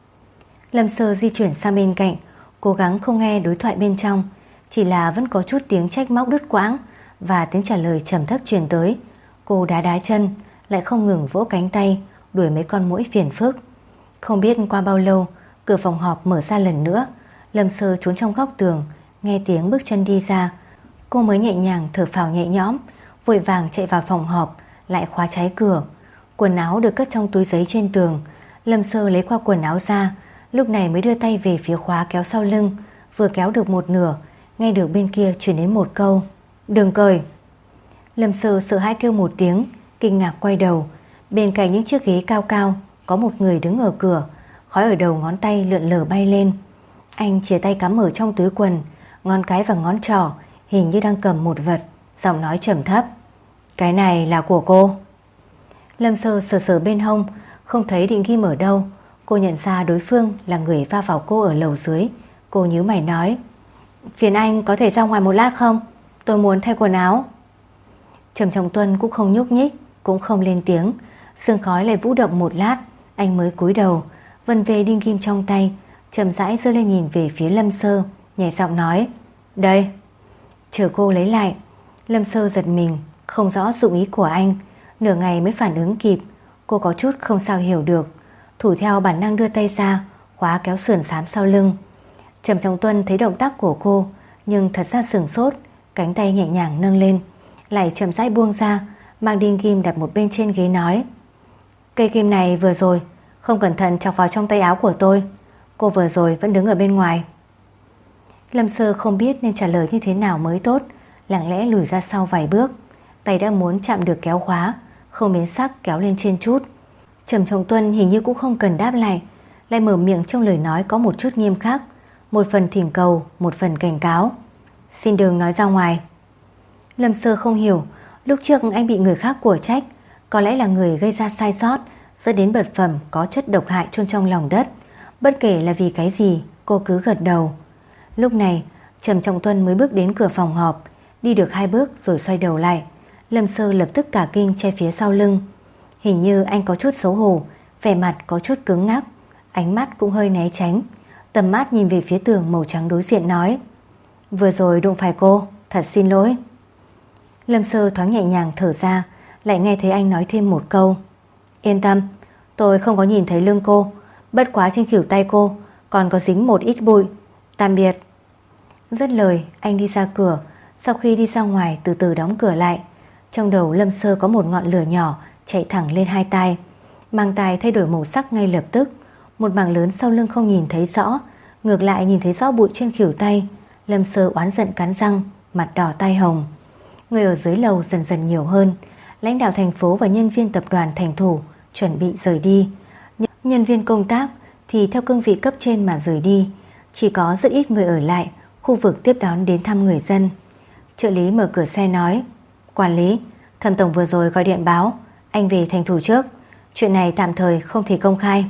Speaker 1: Lâm Sơ di chuyển sang bên cạnh, cố gắng không nghe đối thoại bên trong, chỉ là vẫn có chút tiếng trách móc đứt quãng và tiếng trả lời trầm thấp truyền tới. Cô đá đá chân, lại không ngừng vỗ cánh tay đuổi mấy con muỗi phiền phức. Không biết qua bao lâu, cửa phòng họp mở ra lần nữa. Lâm Sơ trốn trong góc tường, nghe tiếng bước chân đi ra. Cô mới nhẹ nhàng thở phào nhẹ nhõm, vội vàng chạy vào phòng họp, lại khóa trái cửa. Quần áo được cất trong túi giấy trên tường. Lâm Sơ lấy qua quần áo ra, lúc này mới đưa tay về phía khóa kéo sau lưng. Vừa kéo được một nửa, nghe được bên kia truyền đến một câu: đừng cởi. Lâm Sơ sợ hãi kêu một tiếng, kinh ngạc quay đầu. Bên cạnh những chiếc ghế cao cao có một người đứng ở cửa, khói ở đầu ngón tay lượn lờ bay lên. Anh chìa tay cắm ở trong túi quần, ngón cái và ngón trỏ hình như đang cầm một vật, giọng nói trầm thấp: Cái này là của cô. Lâm Sơ sờ sờ bên hông, không thấy định ghim ở đâu. Cô nhận ra đối phương là người va vào cô ở lầu dưới. Cô nhíu mày nói, phiền anh có thể ra ngoài một lát không? Tôi muốn thay quần áo. Trầm Trọng Tuân cũng không nhúc nhích, cũng không lên tiếng. Sương khói lại vũ động một lát, anh mới cúi đầu vân về đinh ghim trong tay, chậm rãi giơ lên nhìn về phía Lâm Sơ, nhẹ giọng nói, đây. Chờ cô lấy lại. Lâm Sơ giật mình, không rõ dụng ý của anh, nửa ngày mới phản ứng kịp. Cô có chút không sao hiểu được, thủ theo bản năng đưa tay ra khóa kéo sườn xám sau lưng. Trầm Trọng Tuân thấy động tác của cô, nhưng thật ra sửng sốt, cánh tay nhẹ nhàng nâng lên, lại chậm rãi buông ra, mang đinh ghim đặt một bên trên ghế nói, cây kim này vừa rồi không cẩn thận chọc vào trong tay áo của tôi. Cô vừa rồi vẫn đứng ở bên ngoài. Lâm Sơ không biết nên trả lời như thế nào mới tốt, lặng lẽ lùi ra sau vài bước, tay đã muốn chạm được kéo khóa, không biến sắc kéo lên trên chút. Trầm Trọng Tuân hình như cũng không cần đáp lại, lại mở miệng trong lời nói có một chút nghiêm khắc, một phần thỉnh cầu, một phần cảnh cáo. Xin đừng nói ra ngoài. Lâm Sơ không hiểu, lúc trước anh bị người khác của trách, có lẽ là người gây ra sai sót, dẫn đến vật phẩm có chất độc hại chôn trong lòng đất. Bất kể là vì cái gì, cô cứ gật đầu. Lúc này Trầm Trọng Tuân mới bước đến cửa phòng họp, đi được hai bước rồi xoay đầu lại. Lâm Sơ lập tức cả kinh che phía sau lưng. Hình như anh có chút xấu hổ, vẻ mặt có chút cứng ngắc, ánh mắt cũng hơi né tránh, tầm mắt nhìn về phía tường màu trắng đối diện nói, vừa rồi đụng phải cô, thật xin lỗi. Lâm Sơ thoáng nhẹ nhàng thở ra, lại nghe thấy anh nói thêm một câu, yên tâm, tôi không có nhìn thấy lưng cô, bất quá trên khuỷu tay cô còn có dính một ít bụi. Tạm biệt. Dứt lời anh đi ra cửa. Sau khi đi ra ngoài từ từ đóng cửa lại, trong đầu Lâm Sơ có một ngọn lửa nhỏ chạy thẳng lên hai tai. Mang tai thay đổi màu sắc ngay lập tức, một mảng lớn sau lưng không nhìn thấy rõ, ngược lại nhìn thấy rõ bụi trên khuỷu tay. Lâm Sơ oán giận cắn răng, mặt đỏ tai hồng. Người ở dưới lầu dần dần nhiều hơn. Lãnh đạo thành phố và nhân viên tập đoàn Thành Thủ chuẩn bị rời đi. Nhân viên công tác thì theo cương vị cấp trên mà rời đi, chỉ có rất ít người ở lại khu vực tiếp đón đến thăm người dân. Trợ lý mở cửa xe nói, quản lý, Thẩm tổng vừa rồi gọi điện báo anh về Thành Thủ trước, chuyện này tạm thời không thể công khai.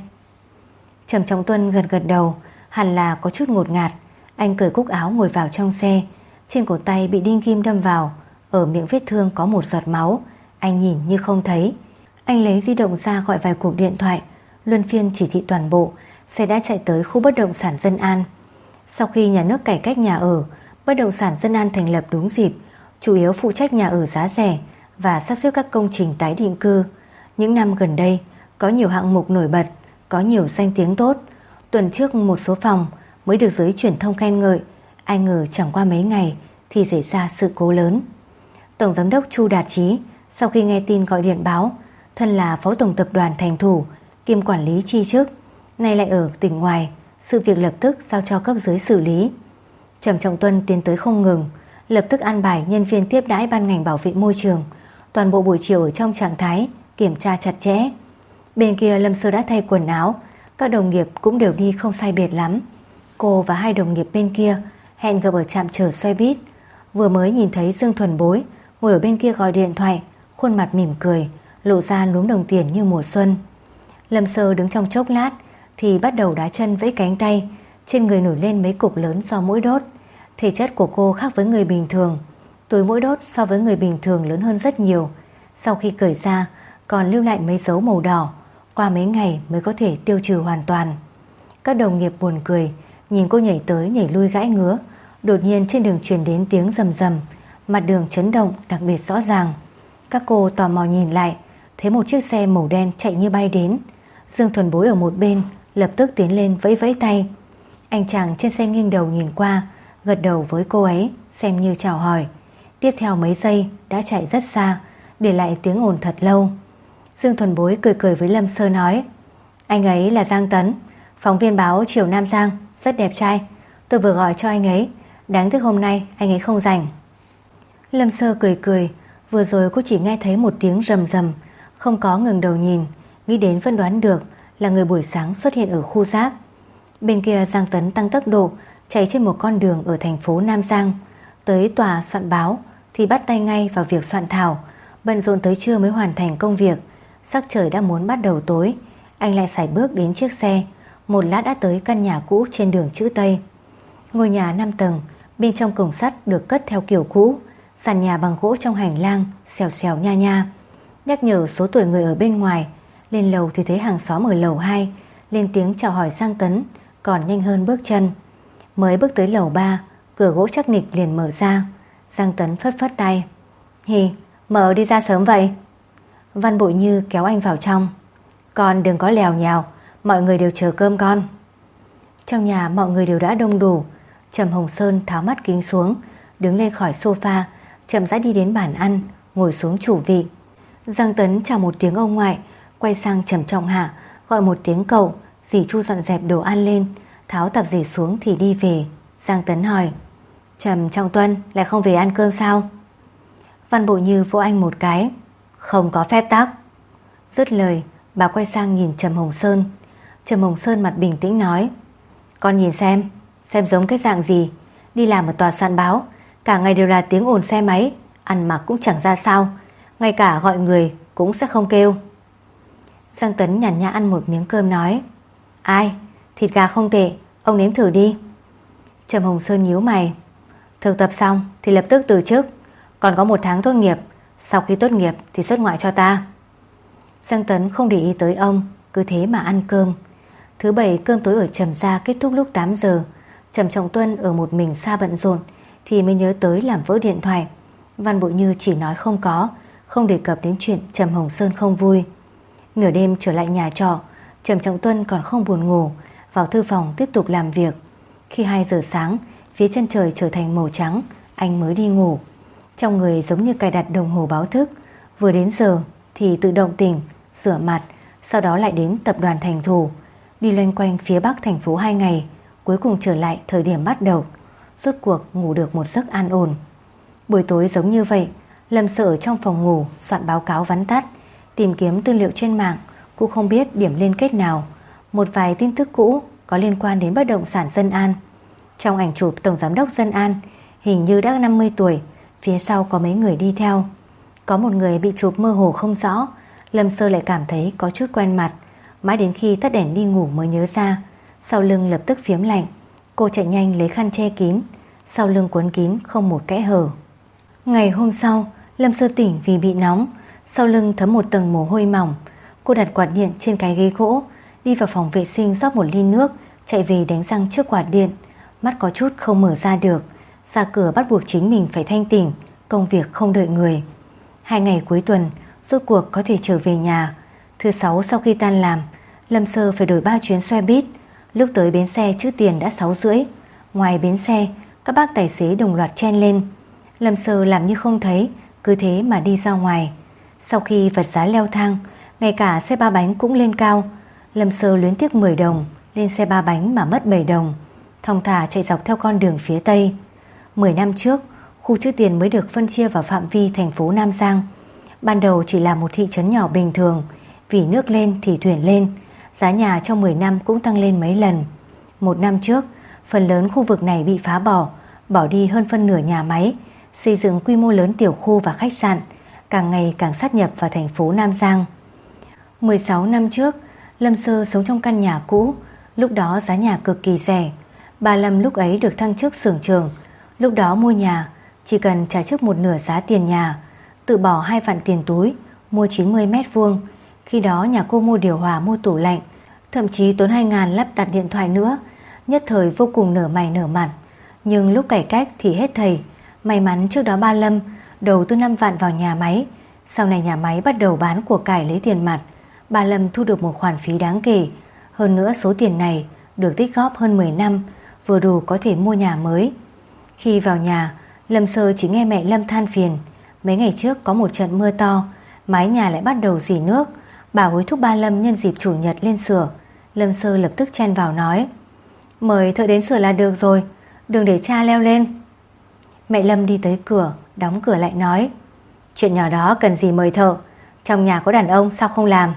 Speaker 1: Trầm Trọng Tuân gật gật đầu, hẳn là có chút ngột ngạt. Anh cởi cúc áo ngồi vào trong xe. Trên cổ tay bị đinh kim đâm vào, ở miệng vết thương có một giọt máu. Anh nhìn như không thấy. Anh lấy di động ra gọi vài cuộc điện thoại, luân phiên chỉ thị toàn bộ. Xe đã chạy tới khu bất động sản Dân An. Sau khi nhà nước cải cách nhà ở, bất động sản Dân An thành lập đúng dịp, chủ yếu phụ trách nhà ở giá rẻ và sắp xếp các công trình tái định cư. Những năm gần đây có nhiều hạng mục nổi bật, có nhiều danh tiếng tốt. Tuần trước một số phòng mới được giới truyền thông khen ngợi, ai ngờ chẳng qua mấy ngày thì xảy ra sự cố lớn. Tổng giám đốc Chu Đạt Chí sau khi nghe tin gọi điện báo, thân là phó tổng tập đoàn Thành Thủ kiêm quản lý chi chức, nay lại ở tỉnh ngoài, sự việc lập tức giao cho cấp dưới xử lý. Trầm Trọng Tuân tiến tới không ngừng, lập tức an bài nhân viên tiếp đãi ban ngành bảo vệ môi trường, toàn bộ buổi chiều ở trong trạng thái kiểm tra chặt chẽ. Bên kia Lâm Sơ đã thay quần áo, các đồng nghiệp cũng đều đi không sai biệt lắm. Cô và hai đồng nghiệp bên kia hẹn gặp ở trạm chờ xoay buýt. Vừa mới nhìn thấy Dương Thuần Bối ngồi ở bên kia gọi điện thoại, khuôn mặt mỉm cười, lộ ra lúm đồng tiền như mùa xuân. Lâm Sơ đứng trong chốc lát thì bắt đầu đá chân vẫy cánh tay, trên người nổi lên mấy cục lớn do mũi đốt. Thể chất của cô khác với người bình thường, túi mũi đốt so với người bình thường lớn hơn rất nhiều. Sau khi cởi ra còn lưu lại mấy dấu màu đỏ, qua mấy ngày mới có thể tiêu trừ hoàn toàn. Các đồng nghiệp buồn cười, nhìn cô nhảy tới nhảy lui gãi ngứa. Đột nhiên trên đường truyền đến tiếng rầm rầm, mặt đường chấn động đặc biệt rõ ràng. Các cô tò mò nhìn lại, thấy một chiếc xe màu đen chạy như bay đến. Dương Thuần Bối ở một bên lập tức tiến lên vẫy vẫy tay. Anh chàng trên xe nghiêng đầu nhìn qua, gật đầu với cô ấy xem như chào hỏi. Tiếp theo mấy giây đã chạy rất xa, để lại tiếng ồn thật lâu. Dương Thuần Bối cười cười với Lâm Sơ nói, anh ấy là Giang Tấn, phóng viên báo Chiều Nam Giang, rất đẹp trai. Tôi vừa gọi cho anh ấy, đáng tiếc hôm nay anh ấy không rảnh. Lâm Sơ cười cười, vừa rồi cô chỉ nghe thấy một tiếng rầm rầm, không có ngừng đầu nhìn, nghĩ đến vẫn đoán được là người buổi sáng xuất hiện ở khu rác. Bên kia Giang Tấn tăng tốc độ chạy trên một con đường ở thành phố Nam Giang. Tới tòa soạn báo thì bắt tay ngay vào việc soạn thảo, Bận rộn tới trưa mới hoàn thành công việc. Sắc trời đã muốn bắt đầu tối, anh lại sải bước đến chiếc xe. Một lát đã tới căn nhà cũ trên đường chữ Tây. Ngôi nhà năm tầng, bên trong cổng sắt được cất theo kiểu cũ, sàn nhà bằng gỗ trong hành lang xèo xèo nha nha, nhắc nhở số tuổi người ở bên ngoài. Lên lầu thì thấy hàng xóm ở lầu hai lên tiếng chào hỏi Giang Tấn, còn nhanh hơn bước chân. Mới bước tới lầu ba, cửa gỗ chắc nịch liền mở ra. Giang Tấn phất phất tay. Hì, mở đi ra sớm vậy. Văn Bội Như kéo anh vào trong. Con đừng có lèo nhào, mọi người đều chờ cơm con. Trong nhà mọi người đều đã đông đủ. Trầm Hồng Sơn tháo mắt kính xuống, đứng lên khỏi sofa, chậm rãi đi đến bàn ăn, ngồi xuống chủ vị. Giang Tấn chào một tiếng ông ngoại, quay sang Trầm Trọng Hạ gọi một tiếng cậu. Dì Chu dọn dẹp đồ ăn lên, tháo tạp dề xuống thì đi về. Giang Tấn hỏi, Trầm Trọng Tuân lại không về ăn cơm sao? Văn Bội Như vỗ anh một cái. Không có phép tắc. Dứt lời, bà quay sang nhìn Trầm Hồng Sơn. Trầm Hồng Sơn mặt bình tĩnh nói, con nhìn xem, xem giống cái dạng gì. Đi làm ở tòa soạn báo, cả ngày đều là tiếng ồn xe máy, ăn mặc cũng chẳng ra sao, ngay cả gọi người cũng sẽ không kêu. Giang Tấn nhàn nhã ăn một miếng cơm nói, ai, thịt gà không tệ, ông nếm thử đi. Trầm Hồng Sơn nhíu mày. Thực tập xong thì lập tức từ chức, còn có một tháng tốt nghiệp, sau khi tốt nghiệp thì xuất ngoại cho ta. Giang Tấn không để ý tới ông, cứ thế mà ăn cơm. Thứ bảy cơm tối ở Trầm gia kết thúc lúc tám giờ. Trầm Trọng Tuân ở một mình xa bận rộn thì mới nhớ tới làm vỡ điện thoại. Văn Bội Như chỉ nói không có, không đề cập đến chuyện Trầm Hồng Sơn không vui. Nửa đêm trở lại nhà trọ, Trầm Trọng Tuân còn không buồn ngủ, vào thư phòng tiếp tục làm việc. Khi hai giờ sáng, phía chân trời trở thành màu trắng, anh mới đi ngủ. Trong người giống như cài đặt đồng hồ báo thức, vừa đến giờ thì tự động tỉnh, rửa mặt, sau đó lại đến tập đoàn Thành Thủ, đi loanh quanh phía bắc thành phố hai ngày, cuối cùng trở lại thời điểm bắt đầu. Rốt cuộc ngủ được một giấc an ổn. Buổi tối giống như vậy, Lâm Sở ở trong phòng ngủ soạn báo cáo vắn tắt, tìm kiếm tư liệu trên mạng, cũng không biết điểm liên kết nào. Một vài tin tức cũ có liên quan đến bất động sản Dân An. Trong ảnh chụp tổng giám đốc Dân An hình như đã năm mươi tuổi, phía sau có mấy người đi theo. Có một người bị chụp mơ hồ không rõ, Lâm Sơ lại cảm thấy có chút quen mặt. Mãi đến khi tắt đèn đi ngủ mới nhớ ra. Sau lưng lập tức phiếm lạnh. Cô chạy nhanh lấy khăn che kín, sau lưng quấn kín không một kẽ hở. Ngày hôm sau, Lâm Sơ tỉnh vì bị nóng, sau lưng thấm một tầng mồ hôi mỏng. Cô đặt quạt điện trên cái ghế gỗ, đi vào phòng vệ sinh rót một ly nước, chạy về đánh răng trước quạt điện. Mắt có chút không mở ra được. Ra cửa bắt buộc chính mình phải thanh tỉnh, công việc không đợi người. Hai ngày cuối tuần rốt cuộc có thể trở về nhà. Thứ sáu sau khi tan làm, Lâm Sơ phải đổi ba chuyến xe buýt. Lúc tới bến xe chữ tiền đã sáu rưỡi. Ngoài bến xe, các bác tài xế đồng loạt chen lên. Lâm Sơ làm như không thấy, cứ thế mà đi ra ngoài. Sau khi vật giá leo thang, ngay cả xe ba bánh cũng lên cao. Lâm Sơ luyến tiếc mười đồng, lên xe ba bánh mà mất bảy đồng. Thong thả chạy dọc theo con đường phía Tây. Mười năm trước, khu chữ tiền mới được phân chia vào phạm vi thành phố Nam Giang. Ban đầu chỉ là một thị trấn nhỏ bình thường, vì nước lên thì thuyền lên, giá nhà trong mười năm cũng tăng lên mấy lần. Một năm trước, phần lớn khu vực này bị phá bỏ, bỏ đi hơn phân nửa nhà máy, xây dựng quy mô lớn tiểu khu và khách sạn, càng ngày càng sát nhập vào thành phố Nam Giang. mười sáu năm trước, Lâm Sơ sống trong căn nhà cũ, lúc đó giá nhà cực kỳ rẻ. Bà Lâm lúc ấy được thăng chức xưởng trưởng, lúc đó mua nhà chỉ cần trả trước một nửa giá tiền nhà, tự bỏ hai vạn tiền túi mua chín mươi mét vuông. Khi đó nhà cô mua điều hòa, mua tủ lạnh, thậm chí tốn hai ngàn lắp đặt điện thoại nữa, nhất thời vô cùng nở mày nở mặt. Nhưng lúc cải cách thì hết thầy. May mắn trước đó ba Lâm đầu tư năm vạn vào nhà máy, sau này nhà máy bắt đầu bán của cải lấy tiền mặt, bà Lâm thu được một khoản phí đáng kể. Hơn nữa số tiền này được tích góp hơn mười năm, vừa đủ có thể mua nhà mới. Khi vào nhà, Lâm Sơ chỉ nghe mẹ Lâm than phiền. Mấy ngày trước có một trận mưa to, mái nhà lại bắt đầu rỉ nước. Bà hối thúc ba Lâm nhân dịp chủ nhật lên sửa. Lâm Sơ lập tức chen vào nói, mời thợ đến sửa là được rồi, đừng để cha leo lên. Mẹ Lâm đi tới cửa, đóng cửa lại nói, chuyện nhỏ đó cần gì mời thợ, trong nhà có đàn ông sao không làm.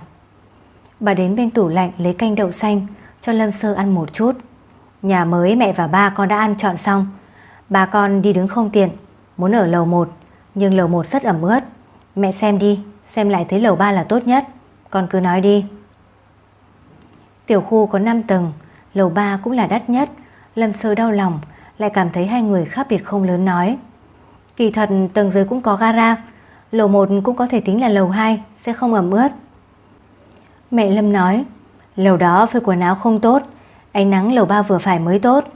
Speaker 1: Bà đến bên tủ lạnh lấy canh đậu xanh cho Lâm Sơ ăn một chút. Nhà mới mẹ và ba con đã ăn trọn xong, ba con đi đứng không tiện, muốn ở lầu một, nhưng lầu một rất ẩm ướt. Mẹ xem đi, xem lại thấy lầu ba là tốt nhất, con cứ nói đi. Tiểu khu có năm tầng, lầu ba cũng là đắt nhất. Lâm Sơ đau lòng, lại cảm thấy hai người khác biệt không lớn nói. Kỳ thật tầng dưới cũng có gara, lầu một cũng có thể tính là lầu hai, sẽ không ẩm ướt. Mẹ Lâm nói, lầu đó phơi quần áo không tốt, ánh nắng lầu ba vừa phải mới tốt.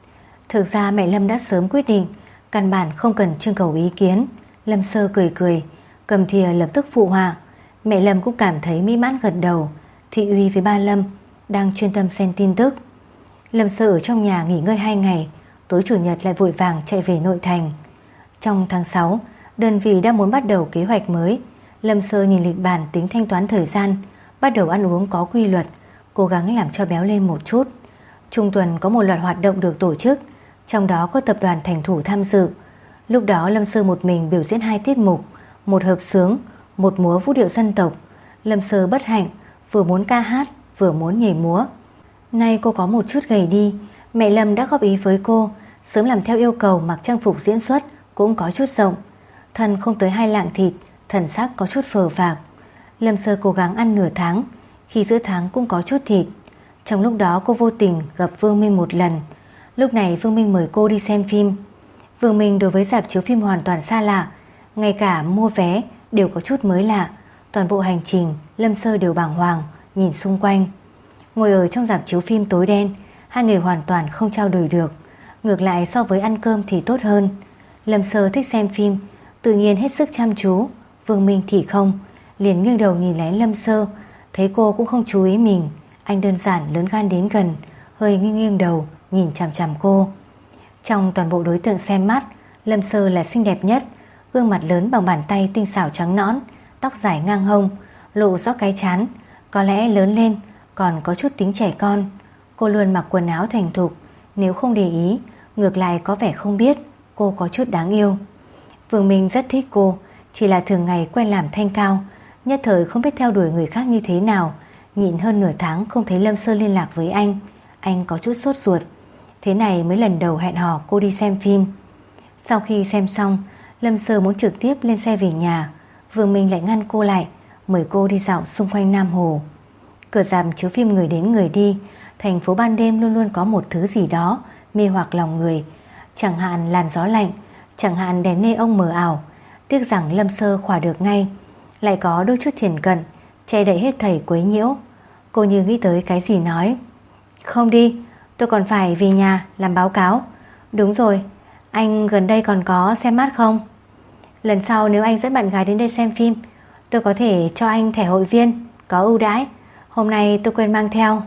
Speaker 1: Thực ra mẹ Lâm đã sớm quyết định, căn bản không cần trưng cầu ý kiến. Lâm Sơ cười cười, cầm thìa lập tức phụ họa. Mẹ Lâm cũng cảm thấy mỹ mãn gật đầu. Thị Uy với ba Lâm đang chuyên tâm xem tin tức. Lâm Sơ ở trong nhà nghỉ ngơi hai ngày, tối chủ nhật lại vội vàng chạy về nội thành. Trong tháng sáu, đơn vị đã muốn bắt đầu kế hoạch mới. Lâm Sơ nhìn lịch bản tính thanh toán thời gian, bắt đầu ăn uống có quy luật, cố gắng làm cho béo lên một chút. Trung tuần có một loạt hoạt động được tổ chức, trong đó có tập đoàn Thành Thủ tham dự. Lúc đó Lâm Sơ một mình biểu diễn hai tiết mục, một hợp xướng, một múa vũ điệu dân tộc. Lâm Sơ bất hạnh, vừa muốn ca hát, vừa muốn nhảy múa. Nay cô có một chút gầy đi, mẹ Lâm đã góp ý với cô, sớm làm theo yêu cầu mặc trang phục diễn xuất cũng có chút rộng. Thân không tới hai lạng thịt, thần sắc có chút phờ phạc. Lâm Sơ cố gắng ăn nửa tháng, khi giữa tháng cũng có chút thịt. Trong lúc đó cô vô tình gặp Vương Minh một lần. Lúc này Vương Minh mời cô đi xem phim. Vương Minh đối với rạp chiếu phim hoàn toàn xa lạ, ngay cả mua vé đều có chút mới lạ. Toàn bộ hành trình Lâm Sơ đều bàng hoàng nhìn xung quanh. Ngồi ở trong rạp chiếu phim tối đen, hai người hoàn toàn không trao đổi được. Ngược lại so với ăn cơm thì tốt hơn. Lâm Sơ thích xem phim, tự nhiên hết sức chăm chú. Vương Minh thì không, liền nghiêng đầu nhìn lén Lâm Sơ. Thấy cô cũng không chú ý mình, anh đơn giản lớn gan đến gần, hơi nghiêng nghiêng đầu nhìn chằm chằm cô. Trong toàn bộ đối tượng xem mắt, Lâm Sơ là xinh đẹp nhất. Gương mặt lớn bằng bàn tay tinh xảo trắng nõn, tóc dài ngang hông, lộ rõ cái trán. Có lẽ lớn lên còn có chút tính trẻ con. Cô luôn mặc quần áo thành thục, nếu không để ý, ngược lại có vẻ không biết cô có chút đáng yêu. Vương Minh rất thích cô, chỉ là thường ngày quen làm thanh cao, nhất thời không biết theo đuổi người khác như thế nào. Nhịn hơn nửa tháng không thấy Lâm Sơ liên lạc với anh, anh có chút sốt ruột. Thế này mới lần đầu hẹn hò cô đi xem phim. Sau khi xem xong, Lâm Sơ muốn trực tiếp lên xe về nhà. Vương Minh lại ngăn cô lại, mời cô đi dạo xung quanh Nam Hồ. Cửa rạp chiếu phim người đến người đi, thành phố ban đêm luôn luôn có một thứ gì đó mê hoặc lòng người. Chẳng hạn làn gió lạnh, chẳng hạn đèn neon mờ ảo. Tiếc rằng Lâm Sơ khỏa được ngay, lại có đôi chút thiển cận, che đậy hết thảy quấy nhiễu. Cô như nghĩ tới cái gì nói, không đi, tôi còn phải về nhà làm báo cáo. Đúng rồi, anh gần đây còn có xem mắt không? Lần sau nếu anh dẫn bạn gái đến đây xem phim, tôi có thể cho anh thẻ hội viên, có ưu đãi. Hôm nay tôi quên mang theo.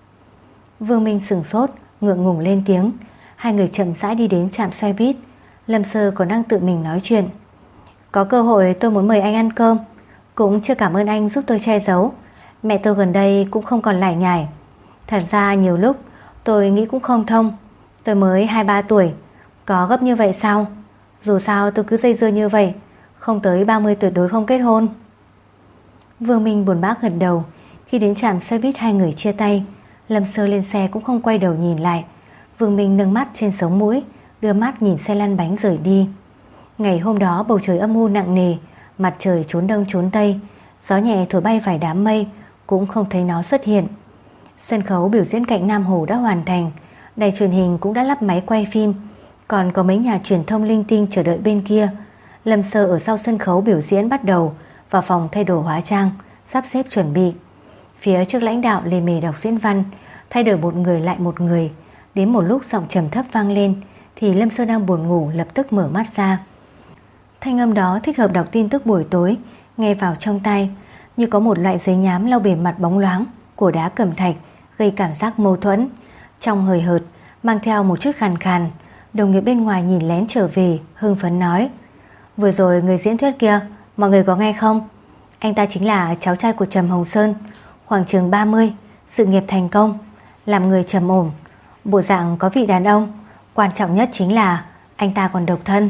Speaker 1: Vương Minh sửng sốt, ngượng ngùng lên tiếng. Hai người chậm rãi đi đến trạm xoay buýt. Lâm Sơ còn đang tự mình nói chuyện. Có cơ hội tôi muốn mời anh ăn cơm, cũng chưa cảm ơn anh giúp tôi che giấu. Mẹ tôi gần đây cũng không còn lải nhải. Thật ra nhiều lúc tôi nghĩ cũng không thông. Tôi mới hai ba tuổi, có gấp như vậy sao? Dù sao tôi cứ dây dưa như vậy, không tới ba mươi tuyệt đối không kết hôn. Vương Minh buồn bã gật đầu. Khi đến trạm xe buýt hai người chia tay. Lâm Sơ lên xe cũng không quay đầu nhìn lại. Vương Minh nâng mắt trên sống mũi, đưa mắt nhìn xe lăn bánh rời đi. Ngày hôm đó bầu trời âm u nặng nề, mặt trời trốn đông trốn tây, gió nhẹ thổi bay vài đám mây, cũng không thấy nó xuất hiện. Sân khấu biểu diễn cạnh Nam Hồ đã hoàn thành, đài truyền hình cũng đã lắp máy quay phim, còn có mấy nhà truyền thông linh tinh chờ đợi bên kia. Lâm Sơ ở sau sân khấu biểu diễn bắt đầu, vào phòng thay đồ hóa trang, sắp xếp chuẩn bị. Phía trước lãnh đạo lề mề đọc diễn văn, thay đổi một người lại một người. Đến một lúc giọng trầm thấp vang lên, thì Lâm Sơ đang buồn ngủ lập tức mở mắt ra. Thanh âm đó thích hợp đọc tin tức buổi tối, nghe vào trong tai như có một loại giấy nhám lau bề mặt bóng loáng của đá cẩm thạch, gây cảm giác mâu thuẫn. Trong hời hợt mang theo một chút khàn khàn. Đồng nghiệp bên ngoài nhìn lén trở về, hưng phấn nói, vừa rồi người diễn thuyết kia, mọi người có nghe không? Anh ta chính là cháu trai của Trầm Hồng Sơn, khoảng chừng ba mươi, sự nghiệp thành công, làm người trầm ổn, bộ dạng có vị đàn ông. Quan trọng nhất chính là anh ta còn độc thân.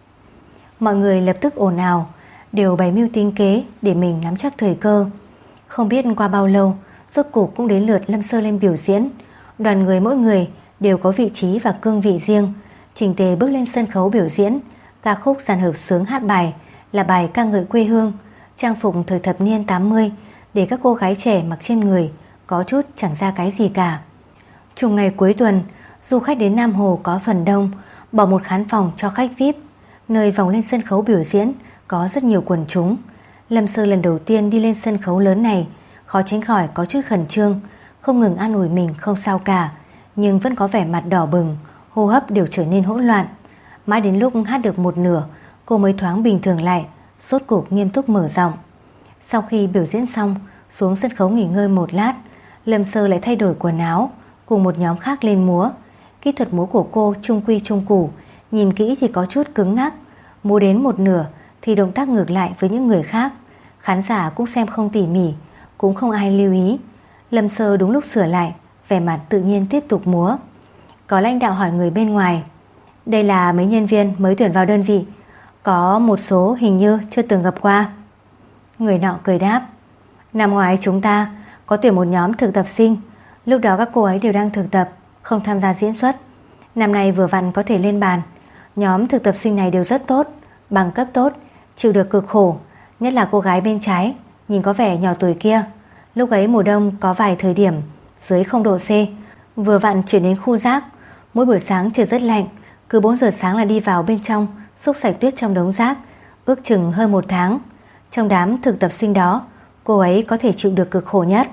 Speaker 1: Mọi người lập tức ồn ào, đều bày mưu tính kế để mình nắm chắc thời cơ. Không biết qua bao lâu, rốt cuộc cũng đến lượt Lâm Sơ lên biểu diễn. Đoàn người mỗi người đều có vị trí và cương vị riêng, chỉnh tề bước lên sân khấu biểu diễn. Ca khúc dàn hợp xướng hát bài là bài ca ngợi quê hương, trang phục thời thập niên tám mươi để các cô gái trẻ mặc trên người, có chút chẳng ra cái gì cả. Trùng ngày cuối tuần, du khách đến Nam Hồ có phần đông, bỏ một khán phòng cho khách vi ai pi, nơi vòng lên sân khấu biểu diễn có rất nhiều quần chúng. Lâm Sơ lần đầu tiên đi lên sân khấu lớn này, khó tránh khỏi có chút khẩn trương, không ngừng an ủi mình không sao cả, nhưng vẫn có vẻ mặt đỏ bừng, hô hấp đều trở nên hỗn loạn. Mãi đến lúc hát được một nửa, cô mới thoáng bình thường lại, rốt cuộc nghiêm túc mở giọng. Sau khi biểu diễn xong, xuống sân khấu nghỉ ngơi một lát, Lâm Sơ lại thay đổi quần áo, cùng một nhóm khác lên múa. Kỹ thuật múa của cô trung quy trung củ, nhìn kỹ thì có chút cứng ngắc, múa đến một nửa thì động tác ngược lại với những người khác. Khán giả cũng xem không tỉ mỉ, cũng không ai lưu ý. Lâm Sơ đúng lúc sửa lại, vẻ mặt tự nhiên tiếp tục múa. Có lãnh đạo hỏi người bên ngoài, đây là mấy nhân viên mới tuyển vào đơn vị, có một số hình như chưa từng gặp qua. Người nọ cười đáp, năm ngoái chúng ta có tuyển một nhóm thực tập sinh, lúc đó các cô ấy đều đang thực tập, không tham gia diễn xuất. Năm nay vừa vặn có thể lên bàn. Nhóm thực tập sinh này đều rất tốt, bằng cấp tốt, chịu được cực khổ, nhất là cô gái bên trái, nhìn có vẻ nhỏ tuổi kia. Lúc ấy mùa đông có vài thời điểm dưới không độ C, vừa vặn chuyển đến khu rác. Mỗi buổi sáng trời rất lạnh, cứ bốn giờ sáng là đi vào bên trong xúc sạch tuyết trong đống rác, ước chừng hơn một tháng. Trong đám thực tập sinh đó, cô ấy có thể chịu được cực khổ nhất.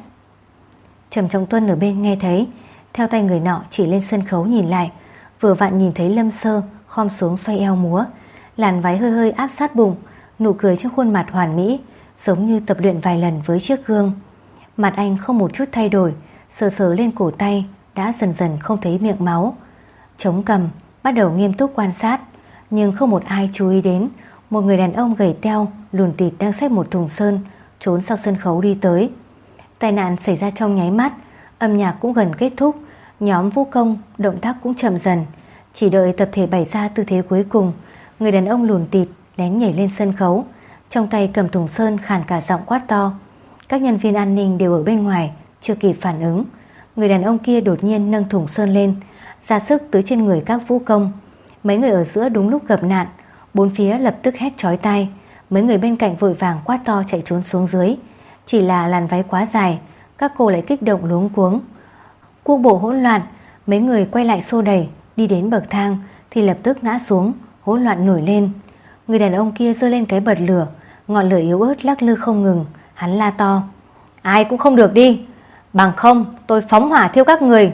Speaker 1: Trầm Trọng Tuân ở bên nghe thấy, theo tay người nọ chỉ lên sân khấu nhìn lại, vừa vặn nhìn thấy Lâm Sơ khom xuống xoay eo múa, làn váy hơi hơi áp sát bụng, nụ cười trên khuôn mặt hoàn mỹ, giống như tập luyện vài lần với chiếc gương. Mặt anh không một chút thay đổi, sờ sờ lên cổ tay, đã dần dần không thấy miệng máu. Chống cằm, bắt đầu nghiêm túc quan sát, nhưng không một ai chú ý đến một người đàn ông gầy teo, lùn tịt đang xách một thùng sơn trốn sau sân khấu đi tới. Tai nạn xảy ra trong nháy mắt, âm nhạc cũng gần kết thúc, nhóm vũ công động tác cũng chậm dần, chỉ đợi tập thể bày ra tư thế cuối cùng, người đàn ông lùn tịt lén nhảy lên sân khấu, trong tay cầm thùng sơn khàn cả giọng quát to. Các nhân viên an ninh đều ở bên ngoài, chưa kịp phản ứng. Người đàn ông kia đột nhiên nâng thùng sơn lên, ra sức tưới trên người các vũ công. Mấy người ở giữa đúng lúc gặp nạn, bốn phía lập tức hét chói tai. Mấy người bên cạnh vội vàng quát to chạy trốn xuống dưới. Chỉ là làn váy quá dài, các cô lại kích động luống cuống. Cuộc bộ hỗn loạn, mấy người quay lại xô đẩy, đi đến bậc thang thì lập tức ngã xuống, hỗn loạn nổi lên. Người đàn ông kia giơ lên cái bật lửa, ngọn lửa yếu ớt lắc lư không ngừng. Hắn la to, ai cũng không được đi, bằng không tôi phóng hỏa thiêu các người.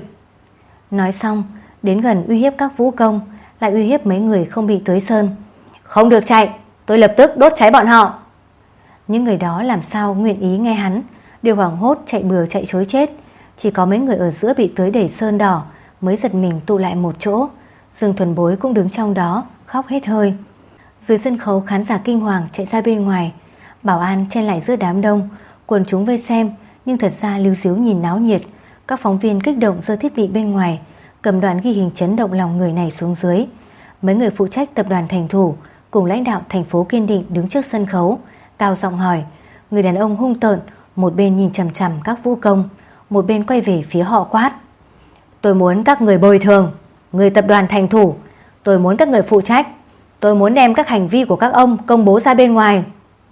Speaker 1: Nói xong, đến gần uy hiếp các vũ công, lại uy hiếp mấy người không bị tưới sơn. Không được chạy, tôi lập tức đốt cháy bọn họ. Những người đó làm sao nguyện ý nghe hắn, đều hoảng hốt chạy bừa chạy trối chết. Chỉ có mấy người ở giữa bị tưới đầy sơn đỏ mới giật mình tụ lại một chỗ. Dương Thuần Bối cũng đứng trong đó, khóc hết hơi. Dưới sân khấu khán giả kinh hoàng chạy ra bên ngoài, bảo an chen lại giữa đám đông, quần chúng vây xem, nhưng thật ra líu díu nhìn náo nhiệt. Các phóng viên kích động giơ thiết bị bên ngoài, cầm đoạn ghi hình chấn động lòng người này xuống dưới. Mấy người phụ trách tập đoàn Thành Thủ cùng lãnh đạo thành phố Kiên Định đứng trước sân khấu, cao giọng hỏi. Người đàn ông hung tợn, một bên nhìn chằm chằm các vũ công, một bên quay về phía họ quát. Tôi muốn các người bồi thường, người tập đoàn Thành Thủ, tôi muốn các người phụ trách, tôi muốn đem các hành vi của các ông công bố ra bên ngoài.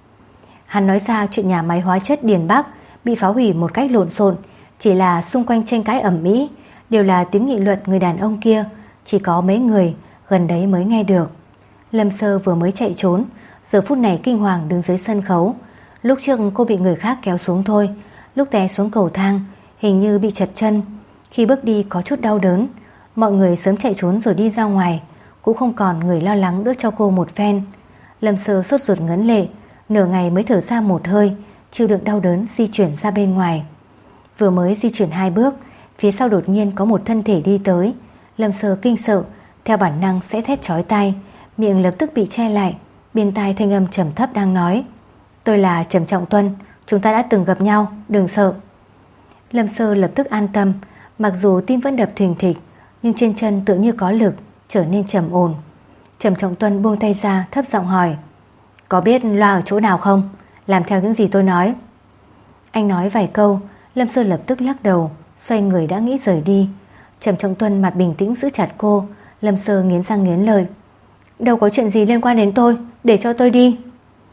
Speaker 1: Hắn nói ra chuyện nhà máy hóa chất Điền Bắc bị phá hủy một cách lộn xộn, chỉ là xung quanh tranh cãi ầm ĩ, đều là tiếng nghị luận người đàn ông kia, chỉ có mấy người gần đấy mới nghe được. Lâm Sơ vừa mới chạy trốn, giờ phút này kinh hoàng đứng dưới sân khấu. Lúc trước cô bị người khác kéo xuống thôi, lúc té xuống cầu thang hình như bị trật chân, khi bước đi có chút đau đớn. Mọi người sớm chạy trốn rồi đi ra ngoài, cũng không còn người lo lắng đỡ cho cô một phen. Lâm Sơ sốt ruột ngấn lệ, nửa ngày mới thở ra một hơi, chịu đựng đau đớn di chuyển ra bên ngoài. Vừa mới di chuyển hai bước, phía sau đột nhiên có một thân thể đi tới. Lâm Sơ kinh sợ, theo bản năng sẽ thét chói tai, miệng lập tức bị che lại. Bên tai thanh âm trầm thấp đang nói, tôi là Trầm Trọng Tuân, chúng ta đã từng gặp nhau, đừng sợ. Lâm Sơ lập tức an tâm, mặc dù tim vẫn đập thình thịch, nhưng trên chân tựa như có lực, trở nên trầm ổn. Trầm Trọng Tuân buông tay ra, thấp giọng hỏi, có biết loa ở chỗ nào không? Làm theo những gì tôi nói. Anh nói vài câu, Lâm Sơ lập tức lắc đầu, xoay người đã nghĩ rời đi. Trầm Trọng Tuân mặt bình tĩnh giữ chặt cô. Lâm Sơ nghiến răng nghiến lợi, đâu có chuyện gì liên quan đến tôi, để cho tôi đi.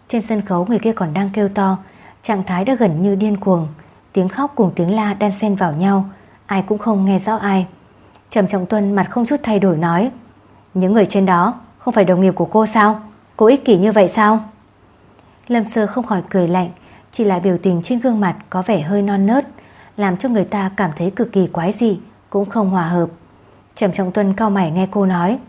Speaker 1: Trên sân khấu người kia còn đang kêu to, trạng thái đã gần như điên cuồng. Tiếng khóc cùng tiếng la đan xen vào nhau, ai cũng không nghe rõ ai. Trầm Trọng Tuân mặt không chút thay đổi nói: những người trên đó không phải đồng nghiệp của cô sao? Cô ích kỷ như vậy sao? Lâm Sơ không khỏi cười lạnh, chỉ là biểu tình trên gương mặt có vẻ hơi non nớt, làm cho người ta cảm thấy cực kỳ quái dị, cũng không hòa hợp. Trầm Trọng Tuân cau mày nghe cô nói: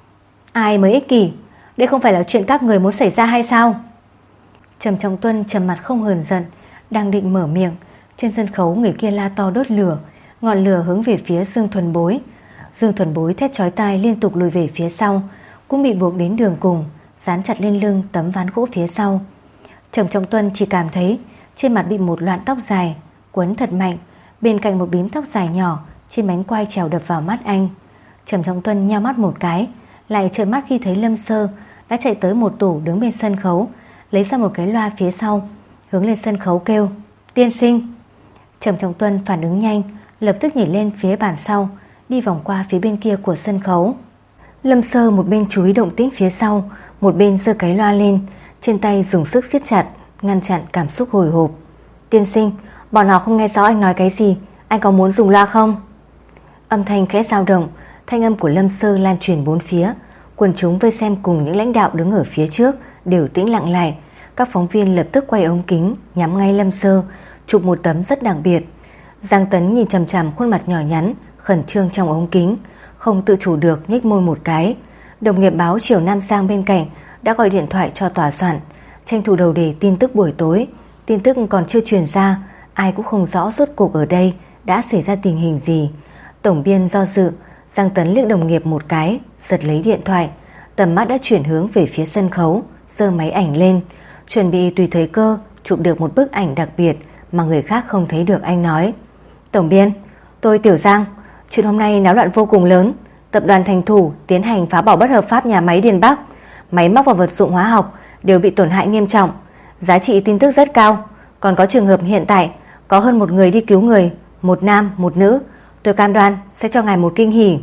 Speaker 1: ai mới ích kỷ? Đây không phải là chuyện các người muốn xảy ra hay sao? Trầm Trọng Tuân trầm mặt không hờn giận, đang định mở miệng, trên sân khấu người kia la to đốt lửa, ngọn lửa hướng về phía Dương Thuần Bối. Dương Thuần Bối thét chói tai liên tục lùi về phía sau, cũng bị buộc đến đường cùng, dán chặt lên lưng tấm ván gỗ phía sau. Trầm Trọng Tuân chỉ cảm thấy trên mặt bị một loạn tóc dài quấn thật mạnh, bên cạnh một bím tóc dài nhỏ trên mánh quai trèo đập vào mắt anh. Trầm Trọng Tuân nheo mắt một cái, lại trợn mắt khi thấy Lâm Sơ đã chạy tới một tủ đứng bên sân khấu, lấy ra một cái loa phía sau, hướng lên sân khấu kêu: tiên sinh. Trầm Trọng Tuân phản ứng nhanh, lập tức nhảy lên phía bàn sau, đi vòng qua phía bên kia của sân khấu. Lâm Sơ một bên chú ý động tĩnh phía sau, một bên giơ cái loa lên, trên tay dùng sức siết chặt, ngăn chặn cảm xúc hồi hộp. Tiên sinh, bọn họ không nghe rõ anh nói cái gì, anh có muốn dùng loa không? Âm thanh khẽ dao động, thanh âm của Lâm Sơ lan truyền bốn phía. Quần chúng vây xem cùng những lãnh đạo đứng ở phía trước đều tĩnh lặng lại. Các phóng viên lập tức quay ống kính nhắm ngay Lâm Sơ, chụp một tấm rất đặc biệt. Giang Tấn nhìn chằm chằm khuôn mặt nhỏ nhắn khẩn trương trong ống kính, không tự chủ được nhếch môi một cái. Đồng nghiệp báo Triều Nam Giang bên cạnh đã gọi điện thoại cho tòa soạn, tranh thủ đầu đề tin tức buổi tối. Tin tức còn chưa truyền ra, ai cũng không rõ rốt cuộc ở đây đã xảy ra tình hình gì. Tổng biên do dự, Giang Tấn liếc đồng nghiệp một cái, giật lấy điện thoại, tầm mắt đã chuyển hướng về phía sân khấu, giơ máy ảnh lên, chuẩn bị tùy thời cơ chụp được một bức ảnh đặc biệt mà người khác không thấy được. Anh nói: Tổng biên, tôi Tiểu Giang, chuyện hôm nay náo loạn vô cùng lớn. Tập đoàn Thành Thủ tiến hành phá bỏ bất hợp pháp nhà máy Điền Bắc, máy móc và vật dụng hóa học đều bị tổn hại nghiêm trọng. Giá trị tin tức rất cao, còn có trường hợp hiện tại có hơn một người đi cứu người, một nam một nữ. Tôi cam đoan sẽ cho ngài một kinh hỉ.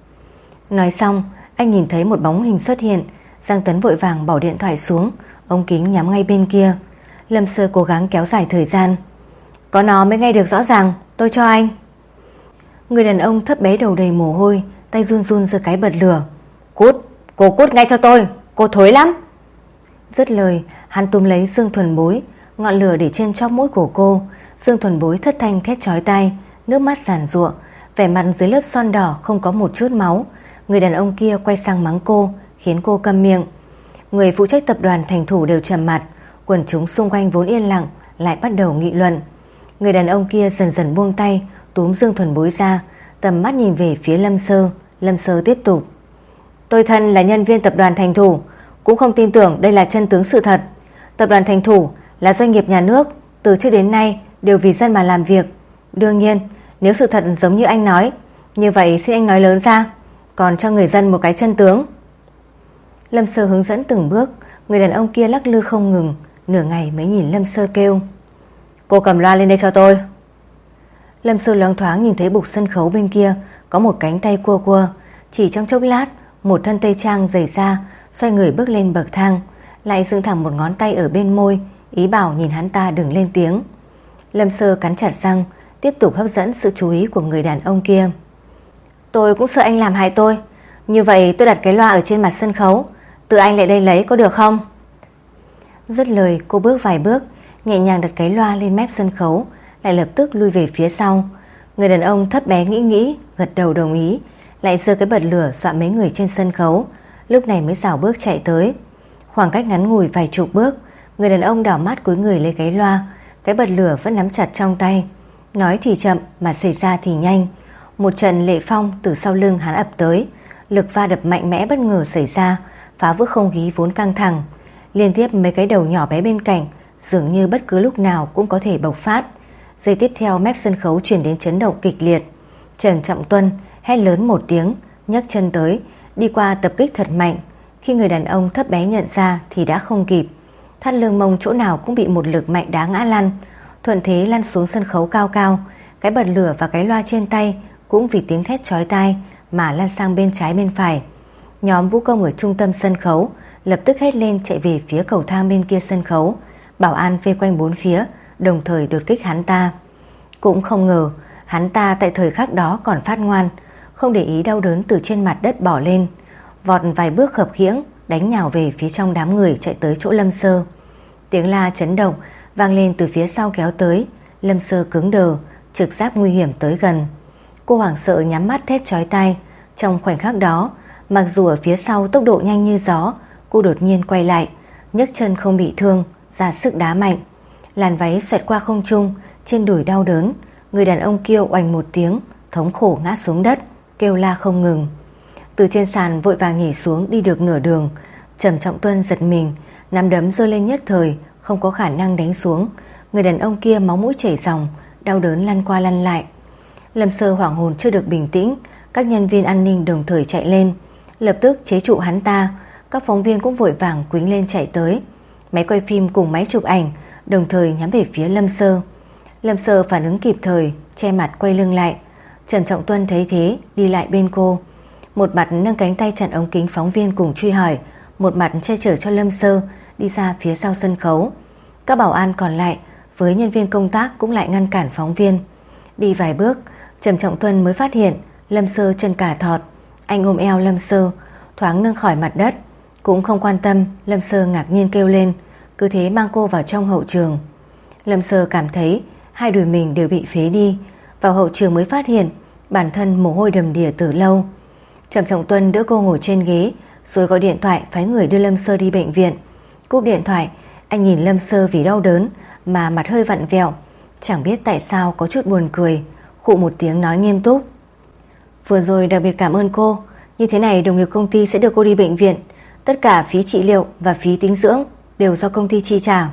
Speaker 1: Nói xong, anh nhìn thấy một bóng hình xuất hiện. Giang Tấn vội vàng bỏ điện thoại xuống, ống kính nhắm ngay bên kia. Lâm Sơ cố gắng kéo dài thời gian. Có nó mới nghe được rõ ràng, tôi cho anh. Người đàn ông thấp bé đầu đầy mồ hôi, tay run run giơ cái bật lửa. Cút, cô cút ngay cho tôi, cô thối lắm. Dứt lời, hắn túm lấy Dương Thuần Bối, ngọn lửa để trên chóp mũi của cô. Dương Thuần Bối thất thanh thét chói tai, nước mắt giàn giụa, vẻ mặt dưới lớp son đỏ không có một chút máu. Người đàn ông kia quay sang mắng cô, khiến cô câm miệng. Người phụ trách tập đoàn Thành Thủ đều trầm mặt, quần chúng xung quanh vốn yên lặng lại bắt đầu nghị luận. Người đàn ông kia dần dần buông tay, túm Dương Thuần Bối ra, tầm mắt nhìn về phía Lâm Sơ. Lâm Sơ tiếp tục: Tôi thân là nhân viên tập đoàn Thành Thủ, cũng không tin tưởng đây là chân tướng sự thật. Tập đoàn Thành Thủ là doanh nghiệp nhà nước, từ trước đến nay đều vì dân mà làm việc. Đương nhiên, nếu sự thật giống như anh nói, như vậy xin anh nói lớn ra, còn cho người dân một cái chân tướng. Lâm Sơ hướng dẫn từng bước. Người đàn ông kia lắc lư không ngừng, nửa ngày mới nhìn Lâm Sơ kêu: Cô cầm loa lên đây cho tôi. Lâm Sơ loáng thoáng nhìn thấy bục sân khấu bên kia có một cánh tay cua cua. Chỉ trong chốc lát, một thân tây trang dày da xoay người bước lên bậc thang, lại dựng thẳng một ngón tay ở bên môi, ý bảo nhìn hắn ta đừng lên tiếng. Lâm Sơ cắn chặt răng, tiếp tục hấp dẫn sự chú ý của người đàn ông kia. Tôi cũng sợ anh làm hại tôi, như vậy tôi đặt cái loa ở trên mặt sân khấu, tự anh lại đây lấy có được không? Dứt lời, cô bước vài bước, nhẹ nhàng đặt cái loa lên mép sân khấu, lại lập tức lui về phía sau. Người đàn ông thấp bé nghĩ nghĩ, gật đầu đồng ý, lại giơ cái bật lửa dọa mấy người trên sân khấu, lúc này mới xảo bước chạy tới. Khoảng cách ngắn ngủi vài chục bước, người đàn ông đảo mắt cúi người lấy cái loa, cái bật lửa vẫn nắm chặt trong tay. Nói thì chậm mà xảy ra thì nhanh. Một trận lệ phong từ sau lưng hắn ập tới, lực va đập mạnh mẽ bất ngờ xảy ra, phá vỡ không khí vốn căng thẳng. Liên tiếp mấy cái đầu nhỏ bé bên cạnh dường như bất cứ lúc nào cũng có thể bộc phát. Giây tiếp theo, mép sân khấu truyền đến chấn động kịch liệt. Trần Trọng Tuân hét lớn một tiếng, nhấc chân tới, đi qua tập kích thật mạnh. Khi người đàn ông thấp bé nhận ra thì đã không kịp. Thắt lưng mông chỗ nào cũng bị một lực mạnh đá ngã lăn, thuận thế lăn xuống sân khấu cao cao. Cái bật lửa và cái loa trên tay cũng vì tiếng thét chói tai mà lăn sang bên trái bên phải. Nhóm vũ công ở trung tâm sân khấu lập tức hét lên chạy về phía cầu thang bên kia sân khấu. Bảo an vây quanh bốn phía, đồng thời đột kích hắn ta. Cũng không ngờ hắn ta tại thời khắc đó còn phát ngoan, không để ý đau đớn từ trên mặt đất bỏ lên, vọt vài bước khập khiễng đánh nhào về phía trong đám người chạy tới chỗ Lâm Sơ. Tiếng la chấn động vang lên từ phía sau kéo tới. Lâm Sơ cứng đờ, trực giác nguy hiểm tới gần. Cô hoảng sợ nhắm mắt thét chói tai. Trong khoảnh khắc đó, mặc dù ở phía sau tốc độ nhanh như gió, cô đột nhiên quay lại, nhấc chân không bị thương, ra sức đá mạnh. Làn váy xoẹt qua không trung, trên đùi đau đớn. Người đàn ông kia oành một tiếng, thống khổ ngã xuống đất, kêu la không ngừng. Từ trên sàn vội vàng nhảy xuống, đi được nửa đường, Trầm Trọng Tuân giật mình, nắm đấm giơ lên nhất thời, không có khả năng đánh xuống. Người đàn ông kia máu mũi chảy ròng, đau đớn lăn qua lăn lại. Lâm Sơ hoảng hồn chưa được bình tĩnh, các nhân viên an ninh đồng thời chạy lên, lập tức chế trụ hắn ta. Các phóng viên cũng vội vàng quýnh lên chạy tới. Máy quay phim cùng máy chụp ảnh đồng thời nhắm về phía Lâm Sơ. Lâm Sơ phản ứng kịp thời, che mặt quay lưng lại. Trầm Trọng Tuân thấy thế, đi lại bên cô, một mặt nâng cánh tay chặn ống kính phóng viên cùng truy hỏi, một mặt che chở cho Lâm Sơ đi ra phía sau sân khấu. Các bảo an còn lại với nhân viên công tác cũng lại ngăn cản phóng viên. Đi vài bước, Trầm Trọng Tuân mới phát hiện Lâm Sơ chân cả thọt. Anh ôm eo Lâm Sơ, thoáng nâng khỏi mặt đất, cũng không quan tâm. Lâm Sơ ngạc nhiên kêu lên, cứ thế mang cô vào trong hậu trường. Lâm Sơ cảm thấy hai đùi mình đều bị phế đi. Vào hậu trường mới phát hiện bản thân mồ hôi đầm đìa từ lâu. Trầm Trọng Tuân đỡ cô ngồi trên ghế, rồi gọi điện thoại phái người đưa Lâm Sơ đi bệnh viện. Cúp điện thoại, anh nhìn Lâm Sơ vì đau đớn mà mặt hơi vặn vẹo, chẳng biết tại sao có chút buồn cười, khụ một tiếng nói nghiêm túc: "Vừa rồi đặc biệt cảm ơn cô, như thế này đồng nghiệp công ty sẽ đưa cô đi bệnh viện, tất cả phí trị liệu và phí tĩnh dưỡng đều do công ty chi trả."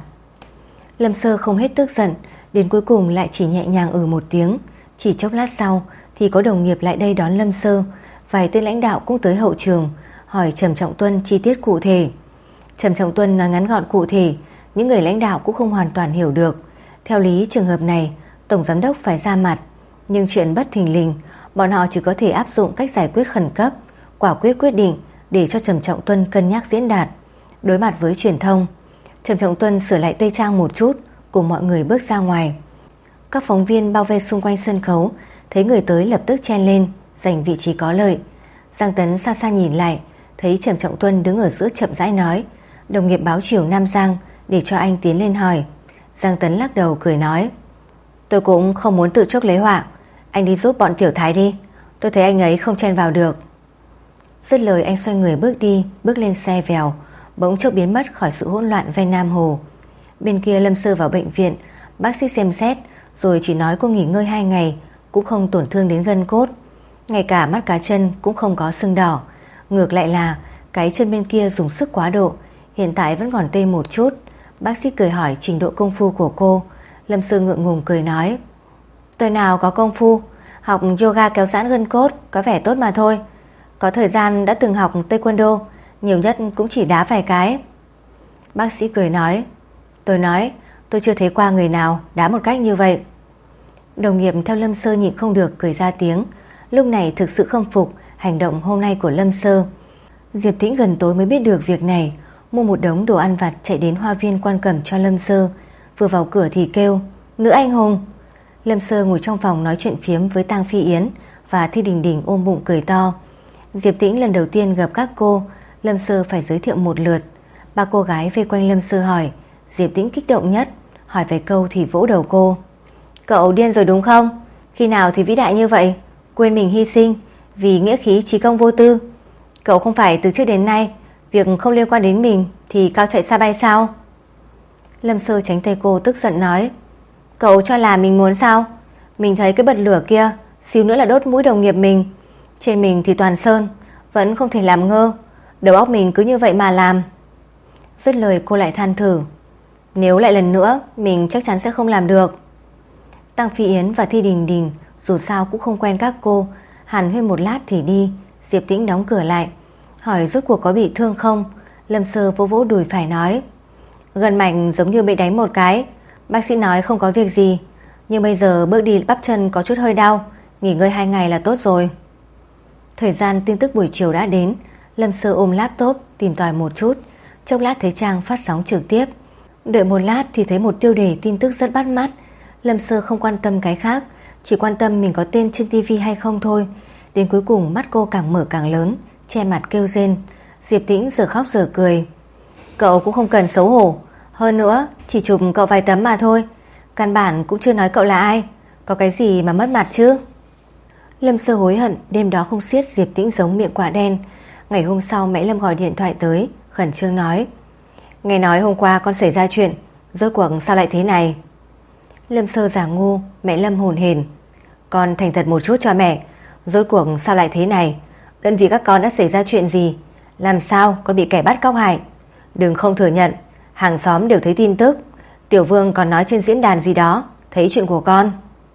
Speaker 1: Lâm Sơ không hết tức giận, đến cuối cùng lại chỉ nhẹ nhàng ừ một tiếng. Chỉ chốc lát sau thì có đồng nghiệp lại đây đón Lâm Sơ, vài tên lãnh đạo cũng tới hậu trường hỏi Trầm Trọng Tuân chi tiết cụ thể. Trầm Trọng Tuân nói ngắn gọn cụ thể, những người lãnh đạo cũng không hoàn toàn hiểu được. Theo lý trường hợp này tổng giám đốc phải ra mặt, nhưng chuyện bất thình lình bọn họ chỉ có thể áp dụng cách giải quyết khẩn cấp, quả quyết quyết định để cho Trầm Trọng Tuân cân nhắc diễn đạt. Đối mặt với truyền thông, Trầm Trọng Tuân sửa lại tây trang một chút, cùng mọi người bước ra ngoài. Các phóng viên bao vây xung quanh sân khấu, thấy người tới lập tức chen lên, giành vị trí có lợi. Giang Tấn xa xa nhìn lại, thấy Trầm Trọng Tuân đứng ở giữa chậm rãi nói: "Đồng nghiệp báo chiều Nam Giang để cho anh tiến lên hỏi." Giang Tấn lắc đầu cười nói: "Tôi cũng không muốn tự chuốc lấy họa, anh đi giúp bọn Tiểu Thái đi, tôi thấy anh ấy không chen vào được." Dứt lời anh xoay người bước đi, bước lên xe vèo, bỗng chốc biến mất khỏi sự hỗn loạn ven Nam Hồ. Bên kia Lâm Sơ vào bệnh viện, bác sĩ xem xét rồi chỉ nói cô nghỉ ngơi hai ngày, cũng không tổn thương đến gân cốt, ngay cả mắt cá chân cũng không có sưng đỏ. Ngược lại là cái chân bên kia dùng sức quá độ, hiện tại vẫn còn tê một chút. Bác sĩ cười hỏi trình độ công phu của cô. Lâm Sơ ngượng ngùng cười nói: "Tôi nào có công phu, học yoga kéo giãn gân cốt có vẻ tốt mà thôi. Có thời gian đã từng học taekwondo, nhiều nhất cũng chỉ đá vài cái." Bác sĩ cười nói: "Tôi nói, tôi chưa thấy qua người nào đá một cách như vậy." Đồng nghiệp theo Lâm Sơ nhịn không được cười ra tiếng, lúc này thực sự khâm phục hành động hôm nay của Lâm Sơ. Diệp Tĩnh gần tối mới biết được việc này, mua một đống đồ ăn vặt chạy đến hoa viên Quan Cẩm cho Lâm Sơ. Vừa vào cửa thì kêu: "Nữ anh hùng." Lâm Sơ ngồi trong phòng nói chuyện phiếm với Tang Phi Yến và Thi Đình Đình ôm bụng cười to. Diệp Tĩnh lần đầu tiên gặp các cô, Lâm Sơ phải giới thiệu một lượt. Ba cô gái vây quanh Lâm Sơ hỏi, Diệp Tĩnh kích động nhất, hỏi vài câu thì vỗ đầu cô: "Cậu điên rồi đúng không? Khi nào thì vĩ đại như vậy, quên mình hy sinh vì nghĩa khí chí công vô tư. Cậu không phải từ trước đến nay việc không liên quan đến mình thì cao chạy xa bay sao?" Lâm Sơ tránh tay cô tức giận nói: "Cậu cho là mình muốn sao? Mình thấy cái bật lửa kia xíu nữa là đốt mũi đồng nghiệp mình. Trên mình thì toàn sơn, vẫn không thể làm ngơ, đầu óc mình cứ như vậy mà làm." Dứt lời cô lại than thở: "Nếu lại lần nữa mình chắc chắn sẽ không làm được." Tăng Phi Yến và Thi Đình Đình dù sao cũng không quen các cô, hàn huyên một lát thì đi. Diệp Tĩnh đóng cửa lại, hỏi rốt cuộc có bị thương không. Lâm Sơ vỗ vỗ đùi phải nói: "Gân mạch giống như bị đánh một cái, bác sĩ nói không có việc gì, nhưng bây giờ bước đi bắp chân có chút hơi đau, nghỉ ngơi hai ngày là tốt rồi." Thời gian tin tức buổi chiều đã đến. Lâm Sơ ôm laptop tìm tòi một chút, Chốc lát thấy trang phát sóng trực tiếp. Đợi một lát thì thấy một tiêu đề tin tức rất bắt mắt. Lâm Sơ không quan tâm cái khác, chỉ quan tâm mình có tên trên tivi hay không thôi. Đến cuối cùng mắt cô càng mở càng lớn, che mặt kêu rên. Diệp Tĩnh giờ khóc giờ cười. Cậu cũng không cần xấu hổ. Hơn nữa chỉ chụp cậu vài tấm mà thôi, căn bản cũng chưa nói cậu là ai. Có cái gì mà mất mặt chứ. Lâm Sơ hối hận đêm đó không siết Diệp Tĩnh giống miệng quả đen. Ngày hôm sau mẹ Lâm gọi điện thoại tới, khẩn trương nói: Nghe nói hôm qua con xảy ra chuyện, rốt cuộc sao lại thế này? Lâm Sơ giả ngu. Mẹ Lâm hồn hển: Con thành thật một chút cho mẹ, rốt cuộc sao lại thế này? Đơn vị các con đã xảy ra chuyện gì? Làm sao con bị kẻ bắt cóc hại? Đừng không thừa nhận, hàng xóm đều thấy tin tức. Tiểu Vương còn nói trên diễn đàn gì đó thấy chuyện của con.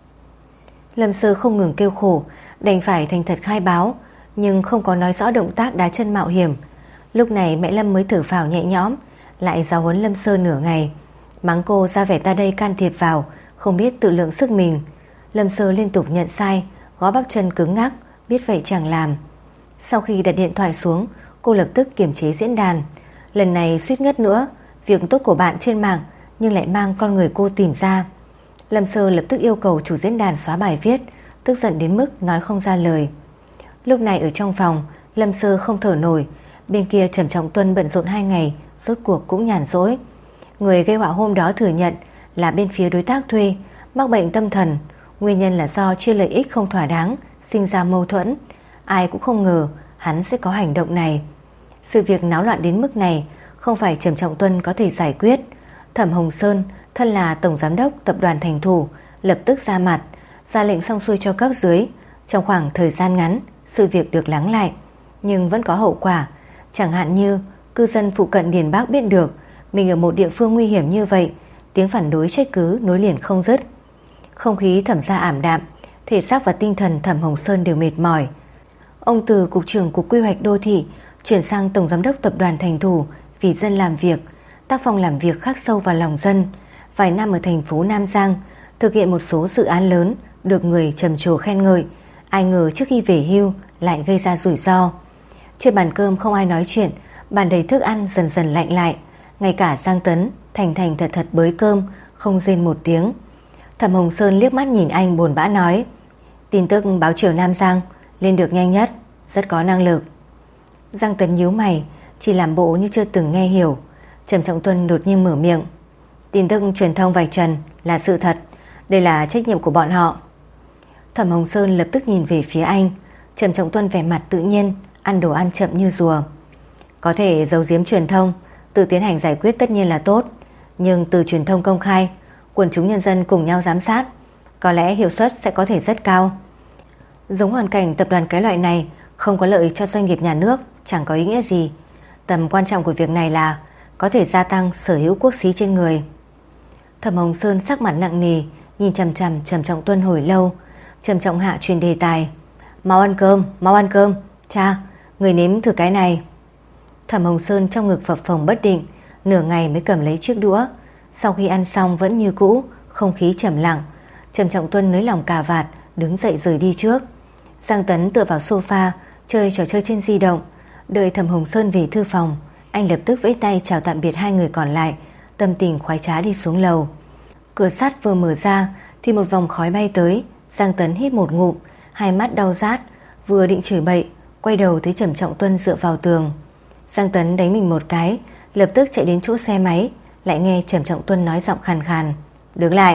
Speaker 1: Lâm Sơ không ngừng kêu khổ, đành phải thành thật khai báo, nhưng không có nói rõ động tác đá chân mạo hiểm. Lúc này mẹ Lâm mới thở phào nhẹ nhõm, lại giáo huấn Lâm Sơ nửa ngày, mắng cô ra vẻ ta đây can thiệp vào, không biết tự lượng sức mình. Lâm Sơ liên tục nhận sai, gõ bắp chân cứng ngắc, biết vậy chẳng làm. Sau khi đặt điện thoại xuống, cô lập tức kiềm chế diễn đàn. Lần này suýt ngất nữa, việc tốt của bạn trên mạng nhưng lại mang con người cô tìm ra. Lâm Sơ lập tức yêu cầu chủ diễn đàn xóa bài viết, tức giận đến mức nói không ra lời. Lúc này ở trong phòng, Lâm Sơ không thở nổi. Bên kia Trầm Trọng Tuân bận rộn hai ngày, rốt cuộc cũng nhàn rỗi. Người gây họa hôm đó thừa nhận là bên phía đối tác thuê, mắc bệnh tâm thần. Nguyên nhân là do chia lợi ích không thỏa đáng, sinh ra mâu thuẫn. Ai cũng không ngờ hắn sẽ có hành động này. Sự việc náo loạn đến mức này không phải Trầm Trọng Tuân có thể giải quyết. Thẩm Hồng Sơn, thân là tổng giám đốc tập đoàn Thành Thủ, lập tức ra mặt, ra lệnh xong xuôi cho cấp dưới. Trong khoảng thời gian ngắn, sự việc được lắng lại, nhưng vẫn có hậu quả. Chẳng hạn như cư dân phụ cận Điền Bắc biết được mình ở một địa phương nguy hiểm như vậy, tiếng phản đối trách cứ nối liền không dứt. Không khí Thẩm gia ảm đạm, thể xác và tinh thần Thẩm Hồng Sơn đều mệt mỏi. Ông từ cục trưởng cục quy hoạch đô thị chuyển sang tổng giám đốc tập đoàn Thành Thủ vì dân làm việc, tác phong làm việc khắc sâu vào lòng dân. Vài năm ở thành phố Nam Giang thực hiện một số dự án lớn, được người trầm trồ khen ngợi. Ai ngờ trước khi về hưu lại gây ra rủi ro. Trên bàn cơm không ai nói chuyện, bàn đầy thức ăn dần dần lạnh lại. Ngay cả Giang Tấn thành thành thật thật bới cơm, không rên một tiếng. Thẩm Hồng Sơn liếc mắt nhìn anh buồn bã nói: Tin tức báo chiều Nam Giang lên được nhanh nhất, rất có năng lực. Giang Tấn nhíu mày, chỉ làm bộ như chưa từng nghe hiểu. Trầm Trọng Tuân đột nhiên mở miệng: Tin tức truyền thông vạch trần là sự thật, đây là trách nhiệm của bọn họ. Thẩm Hồng Sơn lập tức nhìn về phía anh. Trầm Trọng Tuân vẻ mặt tự nhiên, ăn đồ ăn chậm như rùa. Có thể giấu giếm truyền thông, tự tiến hành giải quyết tất nhiên là tốt, nhưng từ truyền thông công khai, quần chúng nhân dân cùng nhau giám sát, có lẽ hiệu suất sẽ có thể rất cao. Giống hoàn cảnh tập đoàn cái loại này không có lợi cho doanh nghiệp nhà nước chẳng có ý nghĩa gì. Tầm quan trọng của việc này là có thể gia tăng sở hữu quốc xí trên người. Thẩm Hồng Sơn sắc mặt nặng nề, nhìn chằm chằm Trầm Trọng Tuân hồi lâu. Trầm Trọng Hạ truyền đề tài: Mau ăn cơm, mau ăn cơm. Cha, người nếm thử cái này. Thẩm Hồng Sơn trong ngực phập phồng bất định, nửa ngày mới cầm lấy chiếc đũa. Sau khi ăn xong vẫn như cũ, không khí trầm lặng. Trầm Trọng Tuân nới lỏng cà vạt, đứng dậy rời đi trước. Giang Tấn tựa vào sofa, chơi trò chơi trên di động. Đợi Thẩm Hồng Sơn về thư phòng, anh lập tức vẫy tay chào tạm biệt hai người còn lại, tâm tình khoái trá đi xuống lầu. Cửa sắt vừa mở ra thì một vòng khói bay tới. Giang Tấn hít một ngụm, hai mắt đau rát, vừa định chửi bậy, quay đầu thấy Trầm Trọng Tuân dựa vào tường. Giang Tấn đánh mình một cái, lập tức chạy đến chỗ xe máy, lại nghe Trầm Trọng Tuân nói giọng khàn khàn: Đứng lại.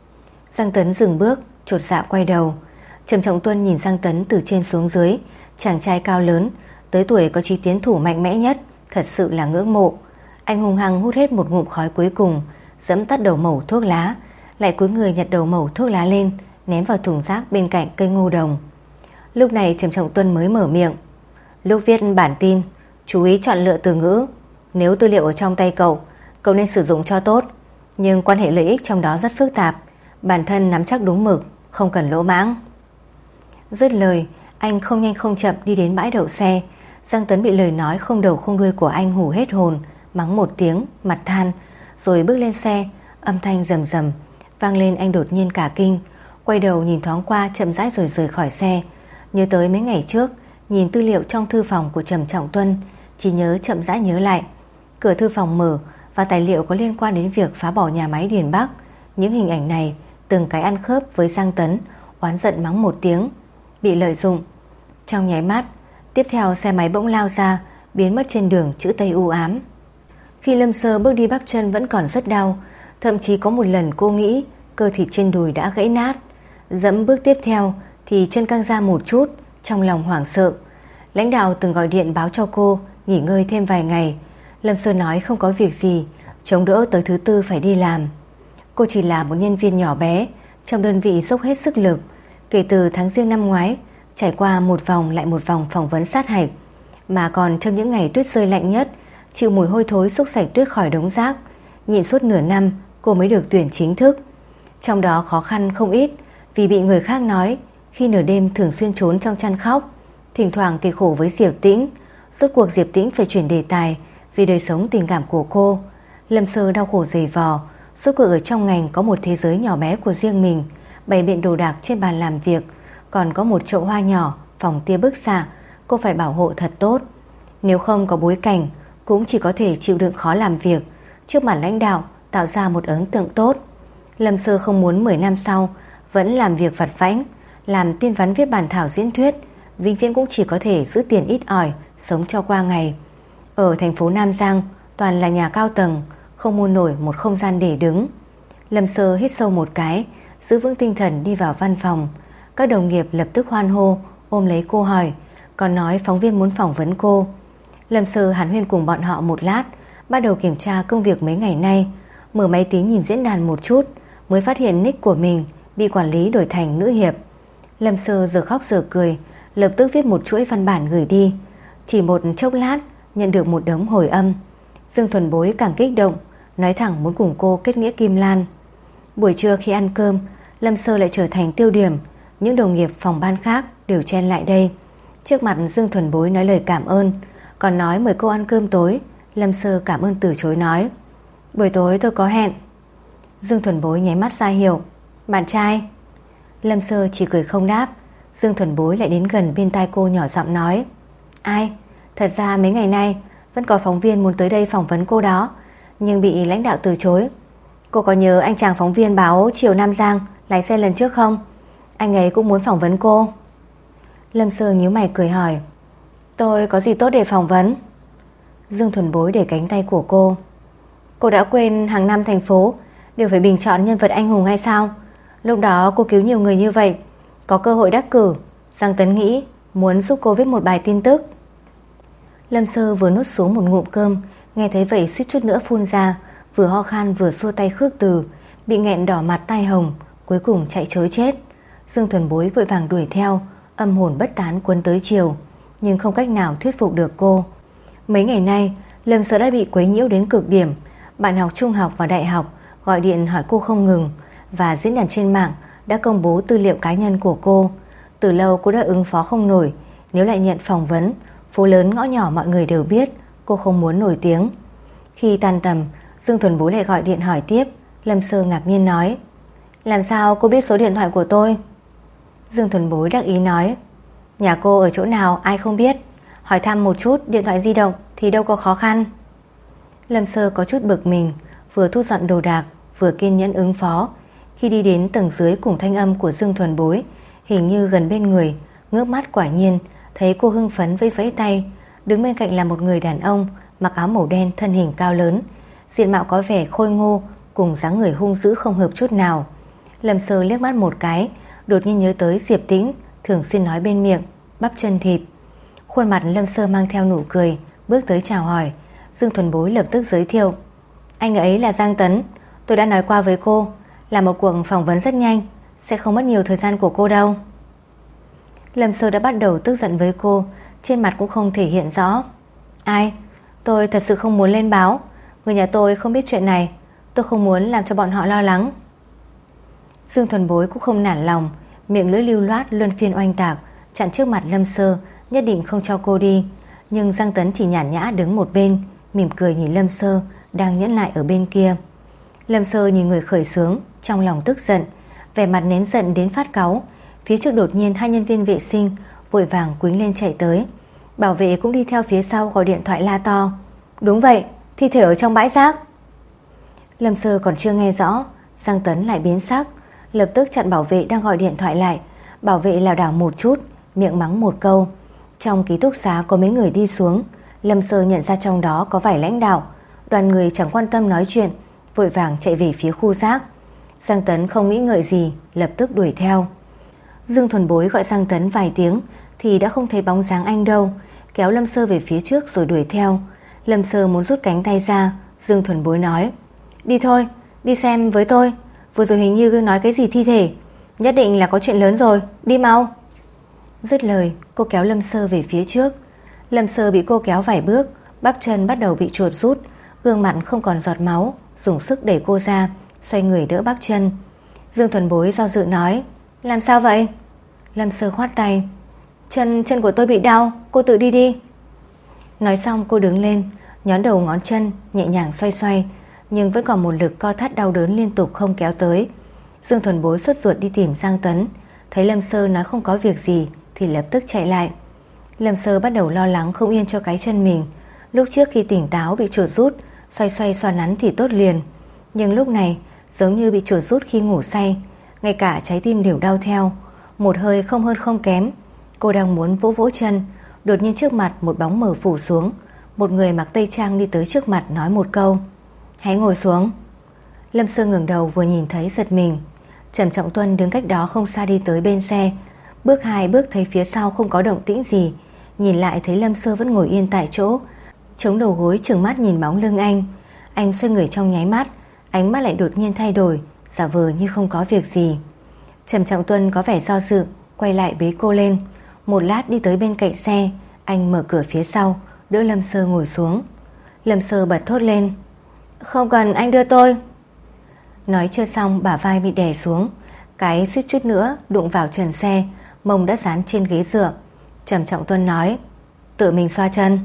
Speaker 1: Giang Tấn dừng bước, chột dạ quay đầu. Trầm Trọng Tuân nhìn Giang Tấn từ trên xuống dưới, chàng trai cao lớn, tới tuổi có trí tiến thủ mạnh mẽ nhất, thật sự là ngưỡng mộ. Anh hung hăng hút hết một ngụm khói cuối cùng, giẫm tắt đầu mẩu thuốc lá, lại cúi người nhặt đầu mẩu thuốc lá lên, ném vào thùng rác bên cạnh cây ngô đồng. Lúc này Trầm Trọng Tuân mới mở miệng: Lúc viết bản tin, chú ý chọn lựa từ ngữ. Nếu tư liệu ở trong tay cậu, cậu nên sử dụng cho tốt, nhưng quan hệ lợi ích trong đó rất phức tạp, bản thân nắm chắc đúng mực, không cần lỗ mãng. Dứt lời, anh không nhanh không chậm đi đến bãi đậu xe. Giang Tấn bị lời nói không đầu không đuôi của anh hù hết hồn, mắng một tiếng, mặt than, rồi bước lên xe. Âm thanh rầm rầm vang lên, anh đột nhiên cả kinh, quay đầu nhìn thoáng qua chậm rãi rồi rời khỏi xe. Nhớ tới mấy ngày trước nhìn tư liệu trong thư phòng của Trầm Trọng Tuân, chỉ nhớ chậm rãi nhớ lại. Cửa thư phòng mở và tài liệu có liên quan đến việc phá bỏ nhà máy Điền Bắc. Những hình ảnh này từng cái ăn khớp với Giang Tấn, oán giận mắng một tiếng. Bị lợi dụng. Trong nháy mắt, tiếp theo xe máy bỗng lao ra, biến mất trên đường chữ Tây u ám. Khi Lâm Sơ bước đi bắp chân vẫn còn rất đau, thậm chí có một lần cô nghĩ cơ thịt trên đùi đã gãy nát. Dẫm bước tiếp theo thì chân căng ra một chút, trong lòng hoảng sợ. Lãnh đạo từng gọi điện báo cho cô nghỉ ngơi thêm vài ngày. Lâm Sơ nói không có việc gì, chống đỡ tới thứ tư phải đi làm. Cô chỉ là một nhân viên nhỏ bé trong đơn vị dốc hết sức lực. Kể từ tháng Giêng năm ngoái, trải qua một vòng lại một vòng phỏng vấn sát hạch, mà còn trong những ngày tuyết rơi lạnh nhất, chịu mùi hôi thối xúc sạch tuyết khỏi đống rác, nhịn suốt nửa năm cô mới được tuyển chính thức. Trong đó khó khăn không ít vì bị người khác nói khi nửa đêm thường xuyên trốn trong chăn khóc, thỉnh thoảng kề khổ với Diệp Tĩnh. Rốt cuộc Diệp Tĩnh phải chuyển đề tài vì đời sống tình cảm của cô. Lâm Sơ đau khổ dày vò, rốt cuộc ở trong ngành có một thế giới nhỏ bé của riêng mình, bày biện đồ đạc trên bàn làm việc, còn có một chậu hoa nhỏ, phòng tia bức xạ, cô phải bảo hộ thật tốt. Nếu không có bối cảnh, cũng chỉ có thể chịu đựng khó làm việc, trước mặt lãnh đạo tạo ra một ấn tượng tốt. Lâm Sơ không muốn mười năm sau vẫn làm việc vặt vãnh, làm tiên văn viết bản thảo diễn thuyết, vĩnh viễn cũng chỉ có thể giữ tiền ít ỏi, sống cho qua ngày. Ở thành phố Nam Giang toàn là nhà cao tầng, không mua nổi một không gian để đứng. Lâm Sơ hít sâu một cái, giữ vững tinh thần đi vào văn phòng. Các đồng nghiệp lập tức hoan hô, ôm lấy cô hỏi, còn nói phóng viên muốn phỏng vấn cô. Lâm Sơ hàn huyên cùng bọn họ một lát, bắt đầu kiểm tra công việc mấy ngày nay. Mở máy tính nhìn diễn đàn một chút, mới phát hiện nick của mình bị quản lý đổi thành nữ hiệp. Lâm Sơ giờ khóc giờ cười, lập tức viết một chuỗi văn bản gửi đi. Chỉ một chốc lát nhận được một đống hồi âm. Dương Thuần Bối càng kích động, nói thẳng muốn cùng cô kết nghĩa kim lan. Buổi trưa khi ăn cơm, Lâm Sơ lại trở thành tiêu điểm. Những đồng nghiệp phòng ban khác đều chen lại đây. Trước mặt Dương Thuần Bối nói lời cảm ơn, còn nói mời cô ăn cơm tối. Lâm Sơ cảm ơn từ chối nói, buổi tối tôi có hẹn. Dương Thuần Bối nháy mắt ra hiệu, bạn trai. Lâm Sơ chỉ cười không đáp. Dương Thuần Bối lại đến gần bên tai cô nhỏ giọng nói, ai? Thật ra mấy ngày nay vẫn có phóng viên muốn tới đây phỏng vấn cô đó, nhưng bị lãnh đạo từ chối. Cô có nhớ anh chàng phóng viên báo Chiều Nam Giang lái xe lần trước không? Anh ấy cũng muốn phỏng vấn cô. Lâm Sơ nhíu mày cười hỏi, tôi có gì tốt để phỏng vấn? Dương Thuần Bối để cánh tay của cô. Cô đã quên hàng năm thành phố đều phải bình chọn nhân vật anh hùng hay sao? Lúc đó cô cứu nhiều người như vậy, có cơ hội đắc cử, Giang Tấn nghĩ muốn giúp cô viết một bài tin tức. Lâm Sơ vừa nuốt xuống một ngụm cơm, nghe thấy vậy suýt chút nữa phun ra, vừa ho khan vừa xua tay khước từ, bị nghẹn đỏ mặt tai hồng, cuối cùng chạy trối chết. Dương Thuần Bối vội vàng đuổi theo, âm hồn bất tán cuốn tới chiều, nhưng không cách nào thuyết phục được cô. Mấy ngày nay Lâm Sơ đã bị quấy nhiễu đến cực điểm. Bạn học trung học và đại học gọi điện hỏi cô không ngừng, và diễn đàn trên mạng đã công bố tư liệu cá nhân của cô. Từ lâu cô đã ứng phó không nổi, nếu lại nhận phỏng vấn, phố lớn ngõ nhỏ mọi người đều biết cô không muốn nổi tiếng. Khi tan tầm, Dương Thuần Bối lại gọi điện hỏi tiếp. Lâm Sơ ngạc nhiên nói, làm sao cô biết số điện thoại của tôi? Dương Thuần Bối đắc ý nói, nhà cô ở chỗ nào ai không biết, hỏi thăm một chút điện thoại di động thì đâu có khó khăn. Lâm Sơ có chút bực mình, vừa thu dọn đồ đạc vừa kiên nhẫn ứng phó. Khi đi đến tầng dưới cùng thanh âm của Dương Thuần Bối hình như gần bên người, ngước mắt quả nhiên thấy cô hưng phấn vẫy vẫy tay. Đứng bên cạnh là một người đàn ông mặc áo màu đen, thân hình cao lớn, diện mạo có vẻ khôi ngô, cùng dáng người hung dữ không hợp chút nào. Lâm Sơ liếc mắt một cái, đột nhiên nhớ tới Diệp Tĩnh thường xuyên nói bên miệng bắp chân thịt. Khuôn mặt Lâm Sơ mang theo nụ cười, bước tới chào hỏi. Dương Thuần Bối lập tức giới thiệu, anh ấy là Giang Tấn, tôi đã nói qua với cô, là một cuộc phỏng vấn rất nhanh, sẽ không mất nhiều thời gian của cô đâu. Lâm Sơ đã bắt đầu tức giận với cô, trên mặt cũng không thể hiện rõ. Ai? Tôi thật sự không muốn lên báo, người nhà tôi không biết chuyện này, tôi không muốn làm cho bọn họ lo lắng. Dương Thuần Bối cũng không nản lòng, miệng lưỡi lưu loát luân phiên oanh tạc, chặn trước mặt Lâm Sơ, nhất định không cho cô đi. Nhưng Giang Tấn chỉ nhàn nhã đứng một bên, mỉm cười nhìn Lâm Sơ đang nhẫn nại ở bên kia. Lâm Sơ nhìn người khởi xướng, trong lòng tức giận, vẻ mặt nén giận đến phát cáu. Phía trước đột nhiên hai nhân viên vệ sinh vội vàng quýnh lên chạy tới. Bảo vệ cũng đi theo phía sau gọi điện thoại la to, đúng vậy, thi thể ở trong bãi rác. Lâm Sơ còn chưa nghe rõ, Giang Tấn lại biến sắc, lập tức chặn bảo vệ đang gọi điện thoại lại. Bảo vệ lảo đảo một chút, miệng mắng một câu. Trong ký túc xá có mấy người đi xuống, Lâm Sơ nhận ra trong đó có vài lãnh đạo. Đoàn người chẳng quan tâm nói chuyện, vội vàng chạy về phía khu rác. Giang Tấn không nghĩ ngợi gì, lập tức đuổi theo. Dương Thuần Bối gọi Giang Tấn vài tiếng thì đã không thấy bóng dáng anh đâu, kéo Lâm Sơ về phía trước rồi đuổi theo. Lâm Sơ muốn rút cánh tay ra, Dương Thuần Bối nói: Đi thôi, đi xem với tôi. Vừa rồi hình như nói cái gì thi thể, nhất định là có chuyện lớn rồi, đi mau. Dứt lời, cô kéo Lâm Sơ về phía trước. Lâm Sơ bị cô kéo vài bước, bắp chân bắt đầu bị chuột rút, gương mặt không còn giọt máu, dùng sức đẩy cô ra, xoay người đỡ bắp chân. Dương Thuần Bối do dự nói: Làm sao vậy? Lâm Sơ khoát tay: Chân chân của tôi bị đau, cô tự đi đi. Nói xong cô đứng lên, nhón đầu ngón chân nhẹ nhàng xoay xoay, nhưng vẫn còn một lực co thắt đau đớn liên tục không kéo tới. Dương Thuần Bối sốt ruột đi tìm Giang Tấn, thấy Lâm Sơ nói không có việc gì thì lập tức chạy lại. Lâm Sơ bắt đầu lo lắng không yên cho cái chân mình. Lúc trước khi tỉnh táo bị chuột rút, xoay xoay xoa nắn thì tốt liền, nhưng lúc này giống như bị chuột rút khi ngủ say, ngay cả trái tim đều đau theo, một hơi không hơn không kém. Cô đang muốn vỗ vỗ chân, đột nhiên trước mặt một bóng mờ phủ xuống. Một người mặc tây trang đi tới trước mặt nói một câu: Hãy ngồi xuống. Lâm Sơ ngẩng đầu vừa nhìn thấy giật mình. Trầm Trọng Tuân đứng cách đó không xa đi tới bên xe. Bước hai bước thấy phía sau không có động tĩnh gì, nhìn lại thấy Lâm Sơ vẫn ngồi yên tại chỗ, chống đầu gối trừng mắt nhìn bóng lưng anh. Anh xoay người trong nháy mắt, ánh mắt lại đột nhiên thay đổi, giả vờ như không có việc gì. Trầm Trọng Tuân có vẻ do dự, quay lại bế cô lên. Một lát đi tới bên cạnh xe, anh mở cửa phía sau, đỡ Lâm Sơ ngồi xuống. Lâm Sơ bật thốt lên: Không cần anh đưa tôi. Nói chưa xong, bả vai bị đè xuống, cái suýt chút nữa đụng vào trần xe, mông đã dán trên ghế dựa. Trầm Trọng Tuân nói: Tự mình xoa chân.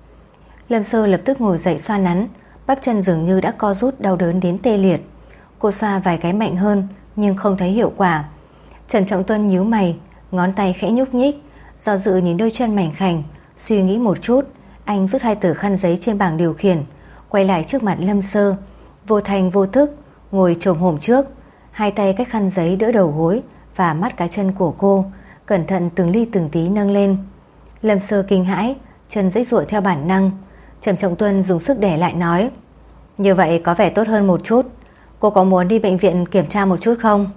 Speaker 1: Lâm Sơ lập tức ngồi dậy xoa nắn, bắp chân dường như đã co rút đau đớn đến tê liệt. Cô xoa vài cái mạnh hơn nhưng không thấy hiệu quả. Trầm Trọng Tuân nhíu mày, ngón tay khẽ nhúc nhích, do dự nhìn đôi chân mảnh khảnh. Suy nghĩ một chút, anh rút hai tờ khăn giấy trên bảng điều khiển, quay lại trước mặt Lâm Sơ, vô thành vô thức ngồi chồm hổm trước, hai tay cách khăn giấy đỡ đầu gối và mắt cá chân của cô, cẩn thận từng ly từng tí nâng lên. Lâm Sơ kinh hãi, chân giãy giụa theo bản năng. Trầm Trọng Tuân dùng sức đè lại nói: Như vậy có vẻ tốt hơn một chút, cô có muốn đi bệnh viện kiểm tra một chút không?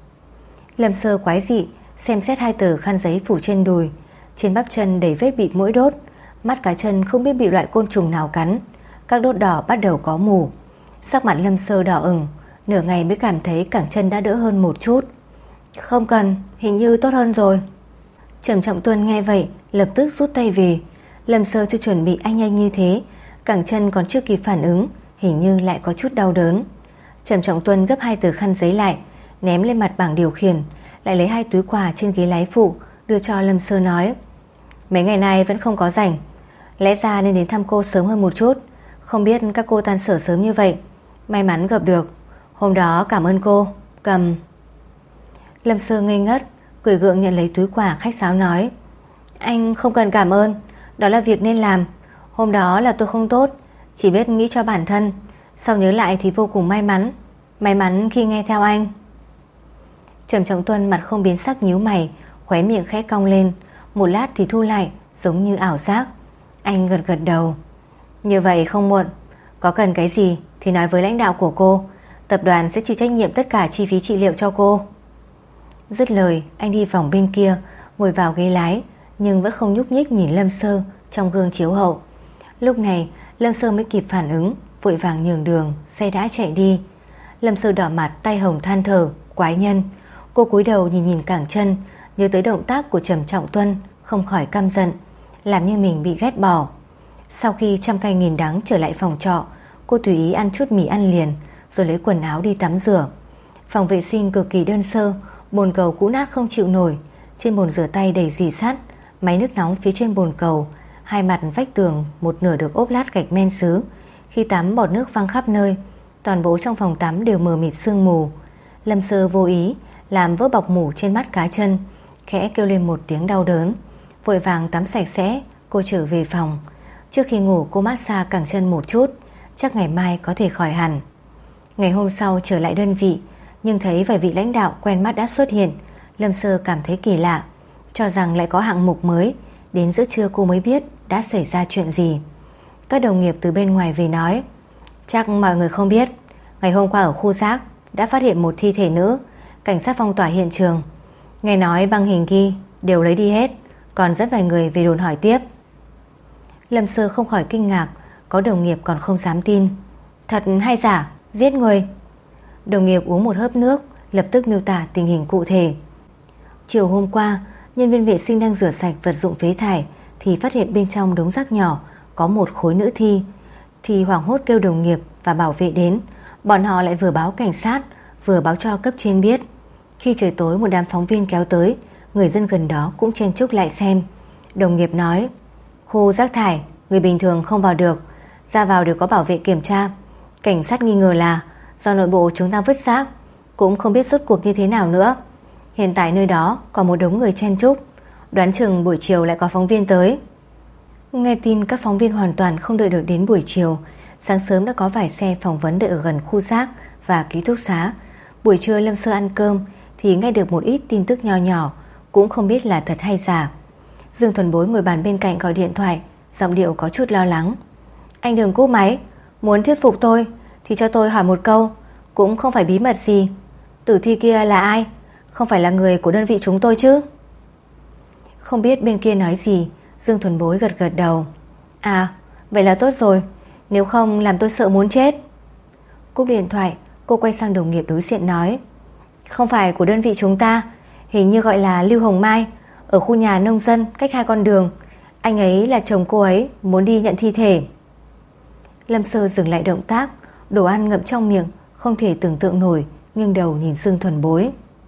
Speaker 1: Lâm Sơ quái dị xem xét hai tờ khăn giấy phủ trên đùi, trên bắp chân đầy vết bị muỗi đốt, mắt cá chân không biết bị loại côn trùng nào cắn, các đốt đỏ bắt đầu có mủ. Sắc mặt Lâm Sơ đỏ ửng, nửa ngày mới cảm thấy cẳng chân đã đỡ hơn một chút. Không cần, hình như tốt hơn rồi. Trầm Trọng Tuân nghe vậy lập tức rút tay về. Lâm Sơ chưa chuẩn bị anh nhanh như thế, cẳng chân còn chưa kịp phản ứng, hình như lại có chút đau đớn. Trầm Trọng Tuân gấp hai tờ khăn giấy lại, ném lên mặt bảng điều khiển, lại lấy hai túi quà trên ghế lái phụ đưa cho Lâm Sơ nói: Mấy ngày nay vẫn không có rảnh, lẽ ra nên đến thăm cô sớm hơn một chút, không biết các cô tan sở sớm như vậy, may mắn gặp được. Hôm đó cảm ơn cô. Cầm. Lâm Sơ ngây ngất, cười gượng nhận lấy túi quà, khách sáo nói: Anh không cần cảm ơn, đó là việc nên làm. Hôm đó là tôi không tốt, chỉ biết nghĩ cho bản thân, sau nhớ lại thì vô cùng may mắn. May mắn khi nghe theo anh. Trầm Trọng Tuân mặt không biến sắc nhíu mày, khóe miệng khẽ cong lên, một lát thì thu lại, giống như ảo giác. Anh gật gật đầu. Như vậy không muộn, có cần cái gì thì nói với lãnh đạo của cô, tập đoàn sẽ chịu trách nhiệm tất cả chi phí trị liệu cho cô. Dứt lời, anh đi vòng bên kia, ngồi vào ghế lái, nhưng vẫn không nhúc nhích nhìn Lâm Sơ trong gương chiếu hậu. Lúc này Lâm Sơ mới kịp phản ứng, vội vàng nhường đường, xe đã chạy đi. Lâm Sơ đỏ mặt, tay hồng than thở: Quái nhân. Cô cúi đầu nhìn nhìn cẳng chân, nhớ tới động tác của Trầm Trọng Tuân, không khỏi căm giận, làm như mình bị ghét bỏ. Sau khi trăm cay nghìn đắng trở lại phòng trọ, cô tùy ý ăn chút mì ăn liền, rồi lấy quần áo đi tắm rửa. Phòng vệ sinh cực kỳ đơn sơ, bồn cầu cũ nát không chịu nổi, trên bồn rửa tay đầy rỉ sắt, máy nước nóng phía trên bồn cầu, hai mặt vách tường một nửa được ốp lát gạch men sứ. Khi tắm bọt nước văng khắp nơi, toàn bộ trong phòng tắm đều mờ mịt sương mù. Lâm Sơ vô ý làm vỡ bọc mủ trên mắt cá chân, khẽ kêu lên một tiếng đau đớn, vội vàng tắm sạch sẽ. Cô trở về phòng. Trước khi ngủ cô massage cẳng chân một chút, chắc ngày mai có thể khỏi hẳn. Ngày hôm sau trở lại đơn vị, nhưng thấy vài vị lãnh đạo quen mắt đã xuất hiện. Lâm Sơ cảm thấy kỳ lạ, cho rằng lại có hạng mục mới. Đến giữa trưa cô mới biết đã xảy ra chuyện gì. Các đồng nghiệp từ bên ngoài về nói, chắc mọi người không biết, ngày hôm qua ở khu rác đã phát hiện một thi thể nữ. Cảnh sát phong tỏa hiện trường, nghe nói băng hình ghi đều lấy đi hết, còn rất vài người về đồn hỏi tiếp. Lâm Sơ không khỏi kinh ngạc, có đồng nghiệp còn không dám tin. Thật hay giả, giết người? Đồng nghiệp uống một hớp nước, lập tức miêu tả tình hình cụ thể. Chiều hôm qua, nhân viên vệ sinh đang rửa sạch vật dụng phế thải thì phát hiện bên trong đống rác nhỏ có một khối nữ thi, thì hoảng hốt kêu đồng nghiệp và bảo vệ đến. Bọn họ lại vừa báo cảnh sát, vừa báo cho cấp trên biết. Khi trời tối, một đám phóng viên kéo tới, người dân gần đó cũng chen chúc lại xem. Đồng nghiệp nói, khu rác thải người bình thường không vào được, ra vào đều có bảo vệ kiểm tra. Cảnh sát nghi ngờ là do nội bộ chúng ta vứt rác, cũng không biết rốt cuộc như thế nào nữa. Hiện tại nơi đó có một đống người chen chúc, đoán chừng buổi chiều lại có phóng viên tới. Nghe tin các phóng viên hoàn toàn không đợi được đến buổi chiều. Sáng sớm đã có vài xe phỏng vấn đợi ở gần khu rác và ký túc xá. Buổi trưa Lâm Sơ ăn cơm thì nghe được một ít tin tức nho nhỏ, cũng không biết là thật hay giả. Dương Thuần Bối ngồi bàn bên cạnh gọi điện thoại, giọng điệu có chút lo lắng. Anh đừng cúp máy, muốn thuyết phục tôi thì cho tôi hỏi một câu, cũng không phải bí mật gì. Tử thi kia là ai? Không phải là người của đơn vị chúng tôi chứ? Không biết bên kia nói gì, Dương Thuần Bối gật gật đầu. À, vậy là tốt rồi, nếu không làm tôi sợ muốn chết. Cúp điện thoại, cô quay sang đồng nghiệp đối diện nói, không phải của đơn vị chúng ta, hình như gọi là Lưu Hồng Mai, ở khu nhà nông dân cách hai con đường. Anh ấy là chồng cô ấy, muốn đi nhận thi thể. Lâm Sơ dừng lại động tác, đồ ăn ngậm trong miệng, không thể tưởng tượng nổi, nghiêng đầu nhìn Dương Thuần Bối.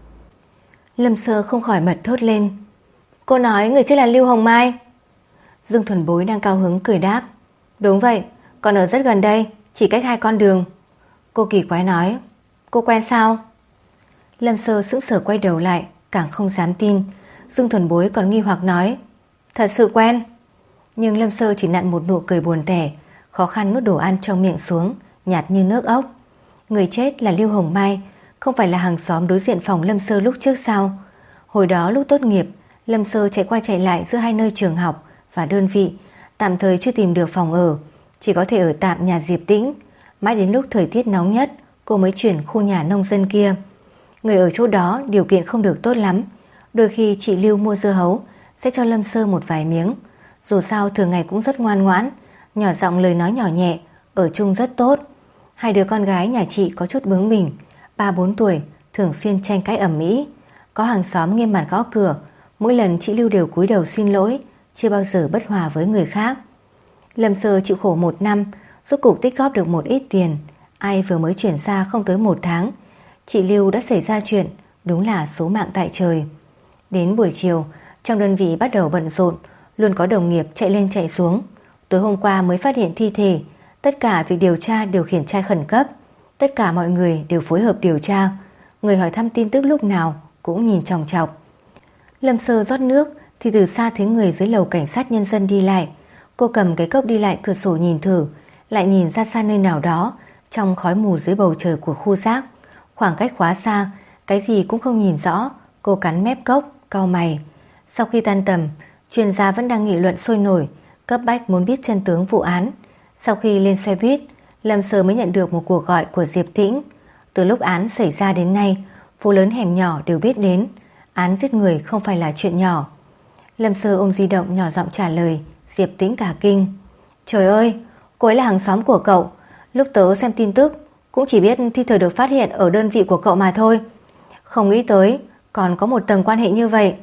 Speaker 1: Lâm Sơ không khỏi bật thốt lên, cô nói người chết là Lưu Hồng Mai? Dương Thuần Bối đang cao hứng cười đáp, đúng vậy, còn ở rất gần đây, chỉ cách hai con đường. Cô kỳ quái nói, cô quen sao? Lâm Sơ sững sờ quay đầu lại, càng không dám tin. Dương Thuần Bối còn nghi hoặc nói, thật sự quen. Nhưng Lâm Sơ chỉ nặn một nụ cười buồn tẻ, khó khăn nuốt đồ ăn trong miệng xuống, nhạt như nước ốc. Người chết là Lưu Hồng Mai, không phải là hàng xóm đối diện phòng Lâm Sơ lúc trước sao? Hồi đó lúc tốt nghiệp, Lâm Sơ chạy qua chạy lại giữa hai nơi trường học và đơn vị, tạm thời chưa tìm được phòng ở, chỉ có thể ở tạm nhà Diệp Tĩnh. Mãi đến lúc thời tiết nóng nhất, cô mới chuyển khu nhà nông dân kia. Người ở chỗ đó điều kiện không được tốt lắm. Đôi khi chị Lưu mua dưa hấu sẽ cho Lâm Sơ một vài miếng. Dù sao thường ngày cũng rất ngoan ngoãn, nhỏ giọng lời nói nhỏ nhẹ, ở chung rất tốt. Hai đứa con gái nhà chị có chút bướng bỉnh, ba bốn tuổi, thường xuyên tranh cãi ầm ĩ. Có hàng xóm nghiêm mặt gõ cửa, mỗi lần chị Lưu đều cúi đầu xin lỗi, chưa bao giờ bất hòa với người khác. Lâm Sơ chịu khổ một năm, rốt cục tích góp được một ít tiền. Ai vừa mới chuyển ra không tới một tháng, chị Lưu đã xảy ra chuyện, đúng là số mạng tại trời. Đến buổi chiều, trong đơn vị bắt đầu bận rộn, luôn có đồng nghiệp chạy lên chạy xuống. Tối hôm qua mới phát hiện thi thể, tất cả việc điều tra đều khiển trai khẩn cấp. Tất cả mọi người đều phối hợp điều tra. Người hỏi thăm tin tức lúc nào cũng nhìn chòng chọc. Lâm Sơ rót nước thì từ xa thấy người dưới lầu cảnh sát nhân dân đi lại. Cô cầm cái cốc đi lại cửa sổ nhìn thử, lại nhìn ra xa nơi nào đó, trong khói mù dưới bầu trời của khu rác. Khoảng cách quá xa, cái gì cũng không nhìn rõ. Cô cắn mép cốc, cau mày. Sau khi tan tầm, chuyên gia vẫn đang nghị luận sôi nổi, cấp bách muốn biết chân tướng vụ án. Sau khi lên xe buýt, Lâm Sơ mới nhận được một cuộc gọi của Diệp Tĩnh. Từ lúc án xảy ra đến nay, phố lớn hẻm nhỏ đều biết đến. Án giết người không phải là chuyện nhỏ. Lâm Sơ ôm di động nhỏ giọng trả lời. Diệp Tĩnh cả kinh. Trời ơi, cô ấy là hàng xóm của cậu. Lúc tớ xem tin tức cũng chỉ biết thi thể được phát hiện ở đơn vị của cậu mà thôi. Không nghĩ tới còn có một tầng quan hệ như vậy.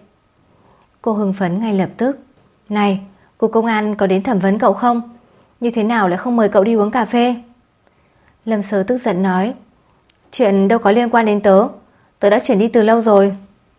Speaker 1: Cô hưng phấn ngay lập tức. Này, cục công an có đến thẩm vấn cậu không? Như thế nào lại không mời cậu đi uống cà phê? Lâm Sơ tức giận nói, chuyện đâu có liên quan đến tớ, tớ đã chuyển đi từ lâu rồi.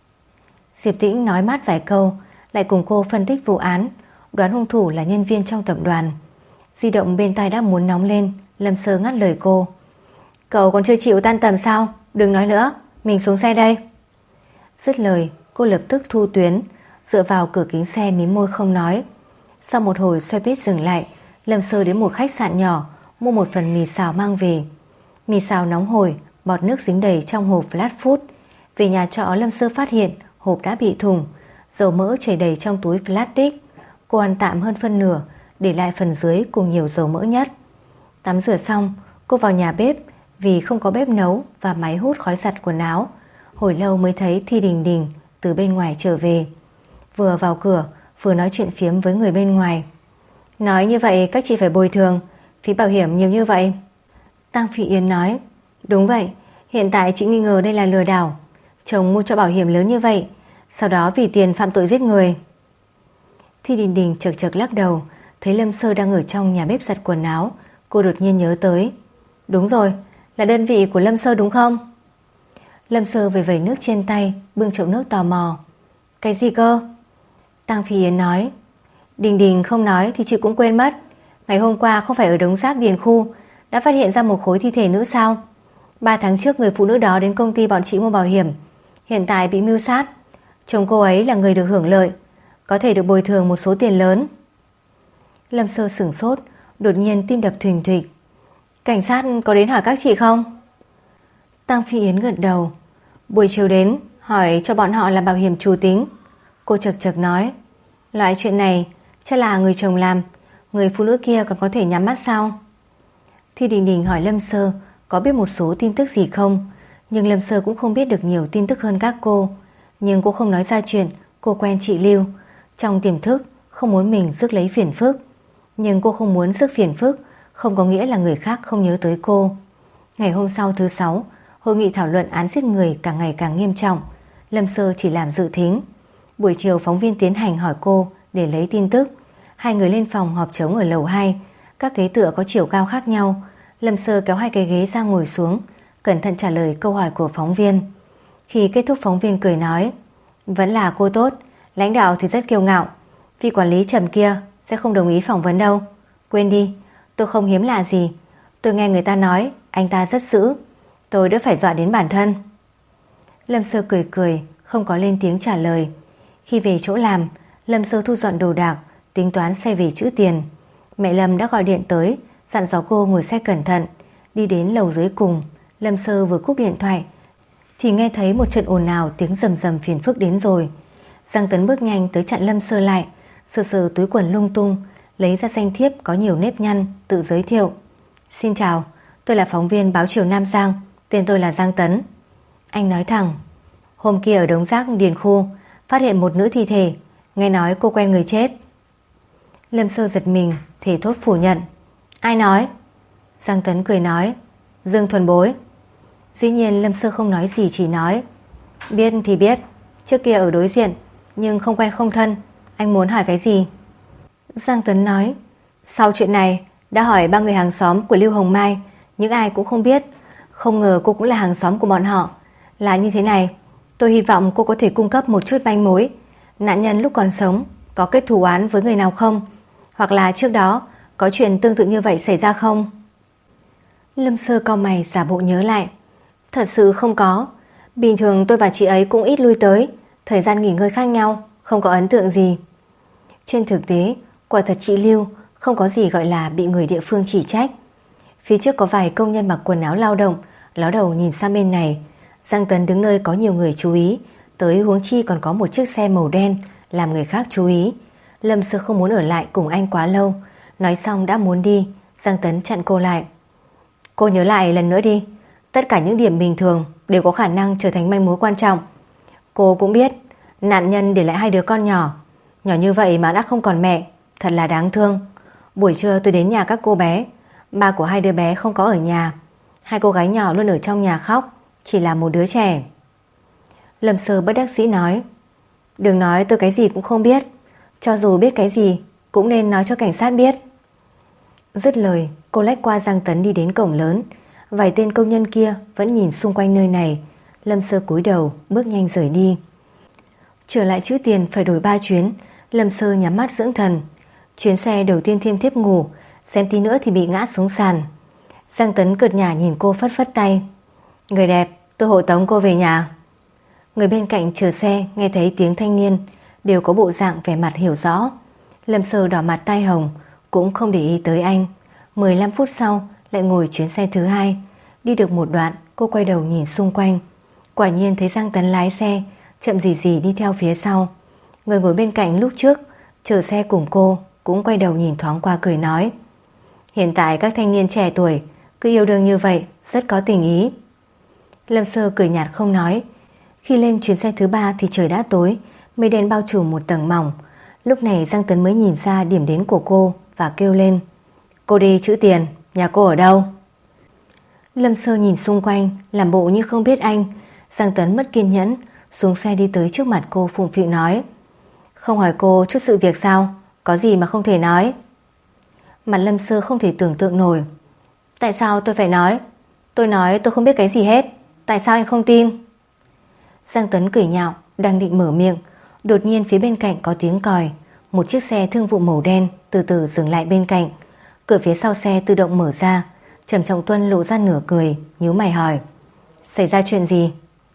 Speaker 1: Diệp Tĩnh nói mát vài câu, lại cùng cô phân tích vụ án, đoán hung thủ là nhân viên trong tập đoàn. Di động bên tai đã muốn nóng lên. Lâm Sơ ngắt lời cô. Cậu còn chưa chịu tan tầm sao? Đừng nói nữa, mình xuống xe đây. Dứt lời, cô lập tức thu tuyến, dựa vào cửa kính xe mím môi không nói. Sau một hồi xe buýt dừng lại, Lâm Sơ đến một khách sạn nhỏ, mua một phần mì xào mang về. Mì xào nóng hổi, bọt nước dính đầy trong hộp flash food. Về nhà trọ, Lâm Sơ phát hiện hộp đã bị thủng, dầu mỡ chảy đầy trong túi plastic. Cô ăn tạm hơn phân nửa, để lại phần dưới cùng nhiều dầu mỡ nhất. Tắm rửa xong, cô vào nhà bếp vì không có bếp nấu và máy hút khói giặt quần áo. Hồi lâu mới thấy Thi Đình Đình từ bên ngoài trở về. Vừa vào cửa vừa nói chuyện phiếm với người bên ngoài. Nói như vậy các chị phải bồi thường phí bảo hiểm nhiều như vậy. Tang Phi Yến nói, đúng vậy, hiện tại chị nghi ngờ đây là lừa đảo. Chồng mua cho bảo hiểm lớn như vậy, sau đó vì tiền phạm tội giết người. Thi Đình Đình chật chật lắc đầu. Thấy Lâm Sơ đang ở trong nhà bếp giặt quần áo, cô đột nhiên nhớ tới. Đúng rồi, là đơn vị của Lâm Sơ đúng không? Lâm Sơ vẩy vẩy nước trên tay, bưng chậu nước tò mò. Cái gì cơ? Tang Phi Yến nói. Đình Đình không nói thì chị cũng quên mất. Ngày hôm qua không phải ở đống rác Điền Khu đã phát hiện ra một khối thi thể nữ sao? Ba tháng trước người phụ nữ đó đến công ty bọn chị mua bảo hiểm, hiện tại bị mưu sát. Chồng cô ấy là người được hưởng lợi, có thể được bồi thường một số tiền lớn. Lâm Sơ sửng sốt, đột nhiên tim đập thình thịch. Cảnh sát có đến hỏi các chị không? Tang Phi Yến gật đầu. Buổi chiều đến hỏi cho bọn họ là bảo hiểm trù tính. Cô chật chật nói, loại chuyện này chắc là người chồng làm, người phụ nữ kia còn có thể nhắm mắt sao? Thi Đình Đình hỏi Lâm Sơ có biết một số tin tức gì không, nhưng Lâm Sơ cũng không biết được nhiều tin tức hơn các cô. Nhưng cô không nói ra chuyện cô quen chị Lưu, trong tiềm thức không muốn mình rước lấy phiền phức. Nhưng cô không muốn rước phiền phức không có nghĩa là người khác không nhớ tới cô. Ngày hôm sau thứ sáu, hội nghị thảo luận án giết người càng ngày càng nghiêm trọng. Lâm Sơ chỉ làm dự thính. Buổi chiều phóng viên tiến hành hỏi cô để lấy tin tức. Hai người lên phòng họp trống ở lầu hai. Các ghế tựa có chiều cao khác nhau. Lâm Sơ kéo hai cái ghế ra ngồi xuống, cẩn thận trả lời câu hỏi của phóng viên. Khi kết thúc, phóng viên cười nói, vẫn là cô tốt, lãnh đạo thì rất kiêu ngạo. Vị quản lý Trầm kia sẽ không đồng ý phỏng vấn đâu. Quên đi, tôi không hiếm lạ gì. Tôi nghe người ta nói anh ta rất dữ, tôi đã phải dọa đến bản thân. Lâm Sơ cười cười, không có lên tiếng trả lời. Khi về chỗ làm, Lâm Sơ thu dọn đồ đạc, tính toán xe về trữ tiền. Mẹ Lâm đã gọi điện tới, dặn dò cô ngồi xe cẩn thận. Đi đến lầu dưới cùng, Lâm Sơ vừa cúp điện thoại thì nghe thấy một trận ồn ào, tiếng rầm rầm phiền phức đến rồi. Giang Tấn bước nhanh tới chặn Lâm Sơ lại, sờ sờ túi quần lung tung, lấy ra danh thiếp có nhiều nếp nhăn, tự giới thiệu. Xin chào, tôi là phóng viên báo Chiều Nam Giang, tên tôi là Giang Tấn. Anh nói thẳng, hôm kia ở đống rác Điền Khu phát hiện một nữ thi thể, nghe nói cô quen người chết. Lâm Sơ giật mình, thề thốt phủ nhận. Ai nói? Giang Tấn cười nói, Dương Thuần Bối. Dĩ nhiên Lâm Sơ không nói gì, chỉ nói, biết thì biết, trước kia ở đối diện, nhưng không quen không thân. Anh muốn hỏi cái gì? Giang Tấn nói, sau chuyện này đã hỏi ba người hàng xóm của Lưu Hồng Mai, những ai cũng không biết. Không ngờ cô cũng là hàng xóm của bọn họ. Là như thế này, tôi hy vọng cô có thể cung cấp một chút manh mối. Nạn nhân lúc còn sống có kết thù oán với người nào không? Hoặc là trước đó có chuyện tương tự như vậy xảy ra không? Lâm Sơ cau mày giả bộ nhớ lại. Thật sự không có. Bình thường tôi và chị ấy cũng ít lui tới, thời gian nghỉ ngơi khác nhau, không có ấn tượng gì. Trên thực tế, quả thật chị Lưu không có gì gọi là bị người địa phương chỉ trách. Phía trước có vài công nhân mặc quần áo lao động, ló đầu nhìn sang bên này. Giang Tấn đứng nơi có nhiều người chú ý, tới huống chi còn có một chiếc xe màu đen làm người khác chú ý. Lâm Sơ không muốn ở lại cùng anh quá lâu. Nói xong đã muốn đi, Giang Tấn chặn cô lại. Cô nhớ lại lần nữa đi, tất cả những điểm bình thường đều có khả năng trở thành manh mối quan trọng. Cô cũng biết nạn nhân để lại hai đứa con nhỏ, nhỏ như vậy mà đã không còn mẹ, thật là đáng thương. Buổi trưa tôi đến nhà các cô bé, ba của hai đứa bé không có ở nhà. Hai cô gái nhỏ luôn ở trong nhà khóc, chỉ là một đứa trẻ. Lâm Sơ bất đắc dĩ nói, đừng nói tôi cái gì cũng không biết, cho dù biết cái gì cũng nên nói cho cảnh sát biết. Dứt lời, cô lách qua Giang Tấn đi đến cổng lớn. Vài tên công nhân kia vẫn nhìn xung quanh nơi này. Lâm Sơ cúi đầu bước nhanh rời đi. Trở lại trữ tiền phải đổi ba chuyến. Lâm Sơ nhắm mắt dưỡng thần. Chuyến xe đầu tiên thêm thiếp ngủ, xem tí nữa thì bị ngã xuống sàn. Giang Tấn cợt nhả nhìn cô, phất phất tay. Người đẹp, tôi hộ tống cô về nhà. Người bên cạnh chờ xe nghe thấy tiếng thanh niên đều có bộ dạng vẻ mặt hiểu rõ. Lâm Sơ đỏ mặt tai hồng, cũng không để ý tới anh. mười lăm phút sau, lại ngồi chuyến xe thứ hai. Đi được một đoạn, cô quay đầu nhìn xung quanh. Quả nhiên thấy Giang Tấn lái xe chậm gì gì đi theo phía sau. Người ngồi bên cạnh lúc trước chờ xe cùng cô cũng quay đầu nhìn thoáng qua cười nói: hiện tại các thanh niên trẻ tuổi cứ yêu đương như vậy rất có tình ý. Lâm Sơ cười nhạt không nói. Khi lên chuyến xe thứ ba thì trời đã tối, mây đen bao trùm một tầng mỏng. Lúc này Giang Tấn mới nhìn ra điểm đến của cô và kêu lên: cô đi chữ Tiền, nhà cô ở đâu? Lâm Sơ nhìn xung quanh làm bộ như không biết anh. Giang Tấn mất kiên nhẫn xuống xe đi tới trước mặt cô phụng phịu nói: không hỏi cô chút sự việc sao? Có gì mà không thể nói? Mặt Lâm Sơ không thể tưởng tượng nổi. Tại sao tôi phải nói? Tôi nói tôi không biết cái gì hết. Tại sao anh không tin? Giang Tấn cười nhạo, đang định mở miệng, đột nhiên phía bên cạnh có tiếng còi. Một chiếc xe thương vụ màu đen từ từ dừng lại bên cạnh. Cửa phía sau xe tự động mở ra. Trầm Trọng Tuân lộ ra nửa cười, nhíu mày hỏi: xảy ra chuyện gì?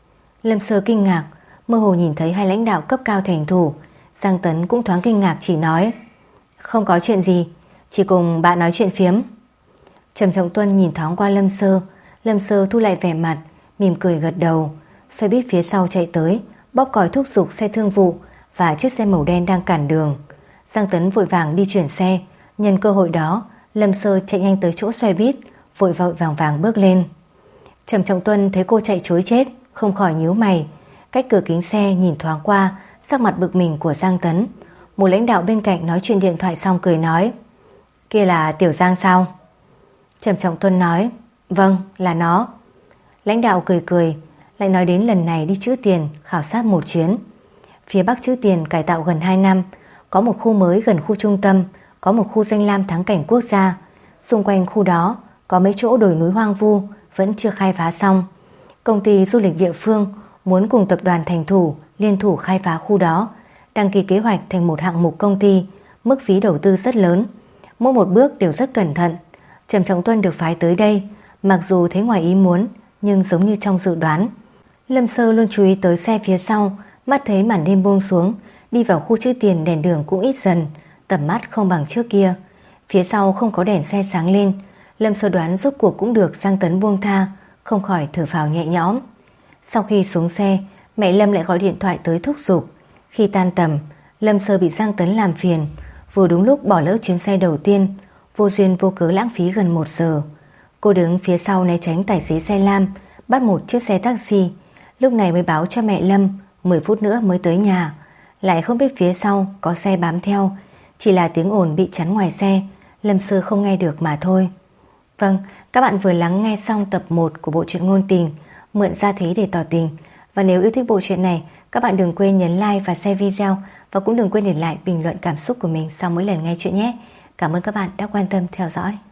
Speaker 1: Lâm Sơ kinh ngạc, mơ hồ nhìn thấy hai lãnh đạo cấp cao thành thủ. Giang Tấn cũng thoáng kinh ngạc, chỉ nói: không có chuyện gì, chỉ cùng bạn nói chuyện phiếm. Trầm Trọng Tuân nhìn thoáng qua Lâm Sơ. Lâm Sơ thu lại vẻ mặt, mỉm cười gật đầu. Xe buýt phía sau chạy tới, bóp còi thúc giục xe thương vụ và chiếc xe màu đen đang cản đường. Giang Tấn vội vàng đi chuyển xe. Nhân cơ hội đó, Lâm Sơ chạy nhanh tới chỗ xe buýt, vội vội vàng vàng bước lên. Trầm Trọng Tuân thấy cô chạy trối chết, không khỏi nhíu mày. Cách cửa kính xe nhìn thoáng qua sắc mặt bực mình của Giang Tấn. Một lãnh đạo bên cạnh nói chuyện điện thoại xong cười nói: kia là Tiểu Giang sao? Trầm Trọng Tuân nói: vâng, là nó. Lãnh đạo cười cười, lại nói đến lần này đi chữ Tiền khảo sát một chuyến. Phía Bắc chữ Tiền cải tạo gần hai năm, có một khu mới gần khu trung tâm, có một khu danh lam thắng cảnh quốc gia. Xung quanh khu đó có mấy chỗ đồi núi hoang vu vẫn chưa khai phá xong. Công ty du lịch địa phương muốn cùng tập đoàn Thành Thủ liên thủ khai phá khu đó, đăng ký kế hoạch thành một hạng mục công ty, mức phí đầu tư rất lớn, mỗi một bước đều rất cẩn thận. Trầm Trọng Tuân được phái tới đây, mặc dù thấy ngoài ý muốn nhưng giống như trong dự đoán. Lâm Sơ luôn chú ý tới xe phía sau, mắt thấy màn đêm buông xuống, đi vào khu chữ Tiền đèn đường cũng ít dần, tầm mắt không bằng trước kia. Phía sau không có đèn xe sáng lên. Lâm Sơ đoán rốt cuộc cũng được Giang Tấn buông tha, không khỏi thở phào nhẹ nhõm. Sau khi xuống xe, mẹ Lâm lại gọi điện thoại tới thúc giục. Khi tan tầm, Lâm Sơ bị Giang Tấn làm phiền, vừa đúng lúc bỏ lỡ chuyến xe đầu tiên, vô duyên vô cớ lãng phí gần một giờ. Cô đứng phía sau né tránh tài xế xe lam, bắt một chiếc xe taxi. Lúc này mới báo cho mẹ Lâm mười phút nữa mới tới nhà. Lại không biết phía sau có xe bám theo, chỉ là tiếng ồn bị chắn ngoài xe, Lâm Sơ không nghe được mà thôi. Vâng, các bạn vừa lắng nghe xong tập một của bộ truyện ngôn tình Mượn Gia Thế Để Tỏ Tình. Và nếu yêu thích bộ truyện này, các bạn đừng quên nhấn like và share video, và cũng đừng quên để lại bình luận cảm xúc của mình sau mỗi lần nghe chuyện nhé. Cảm ơn các bạn đã quan tâm theo dõi.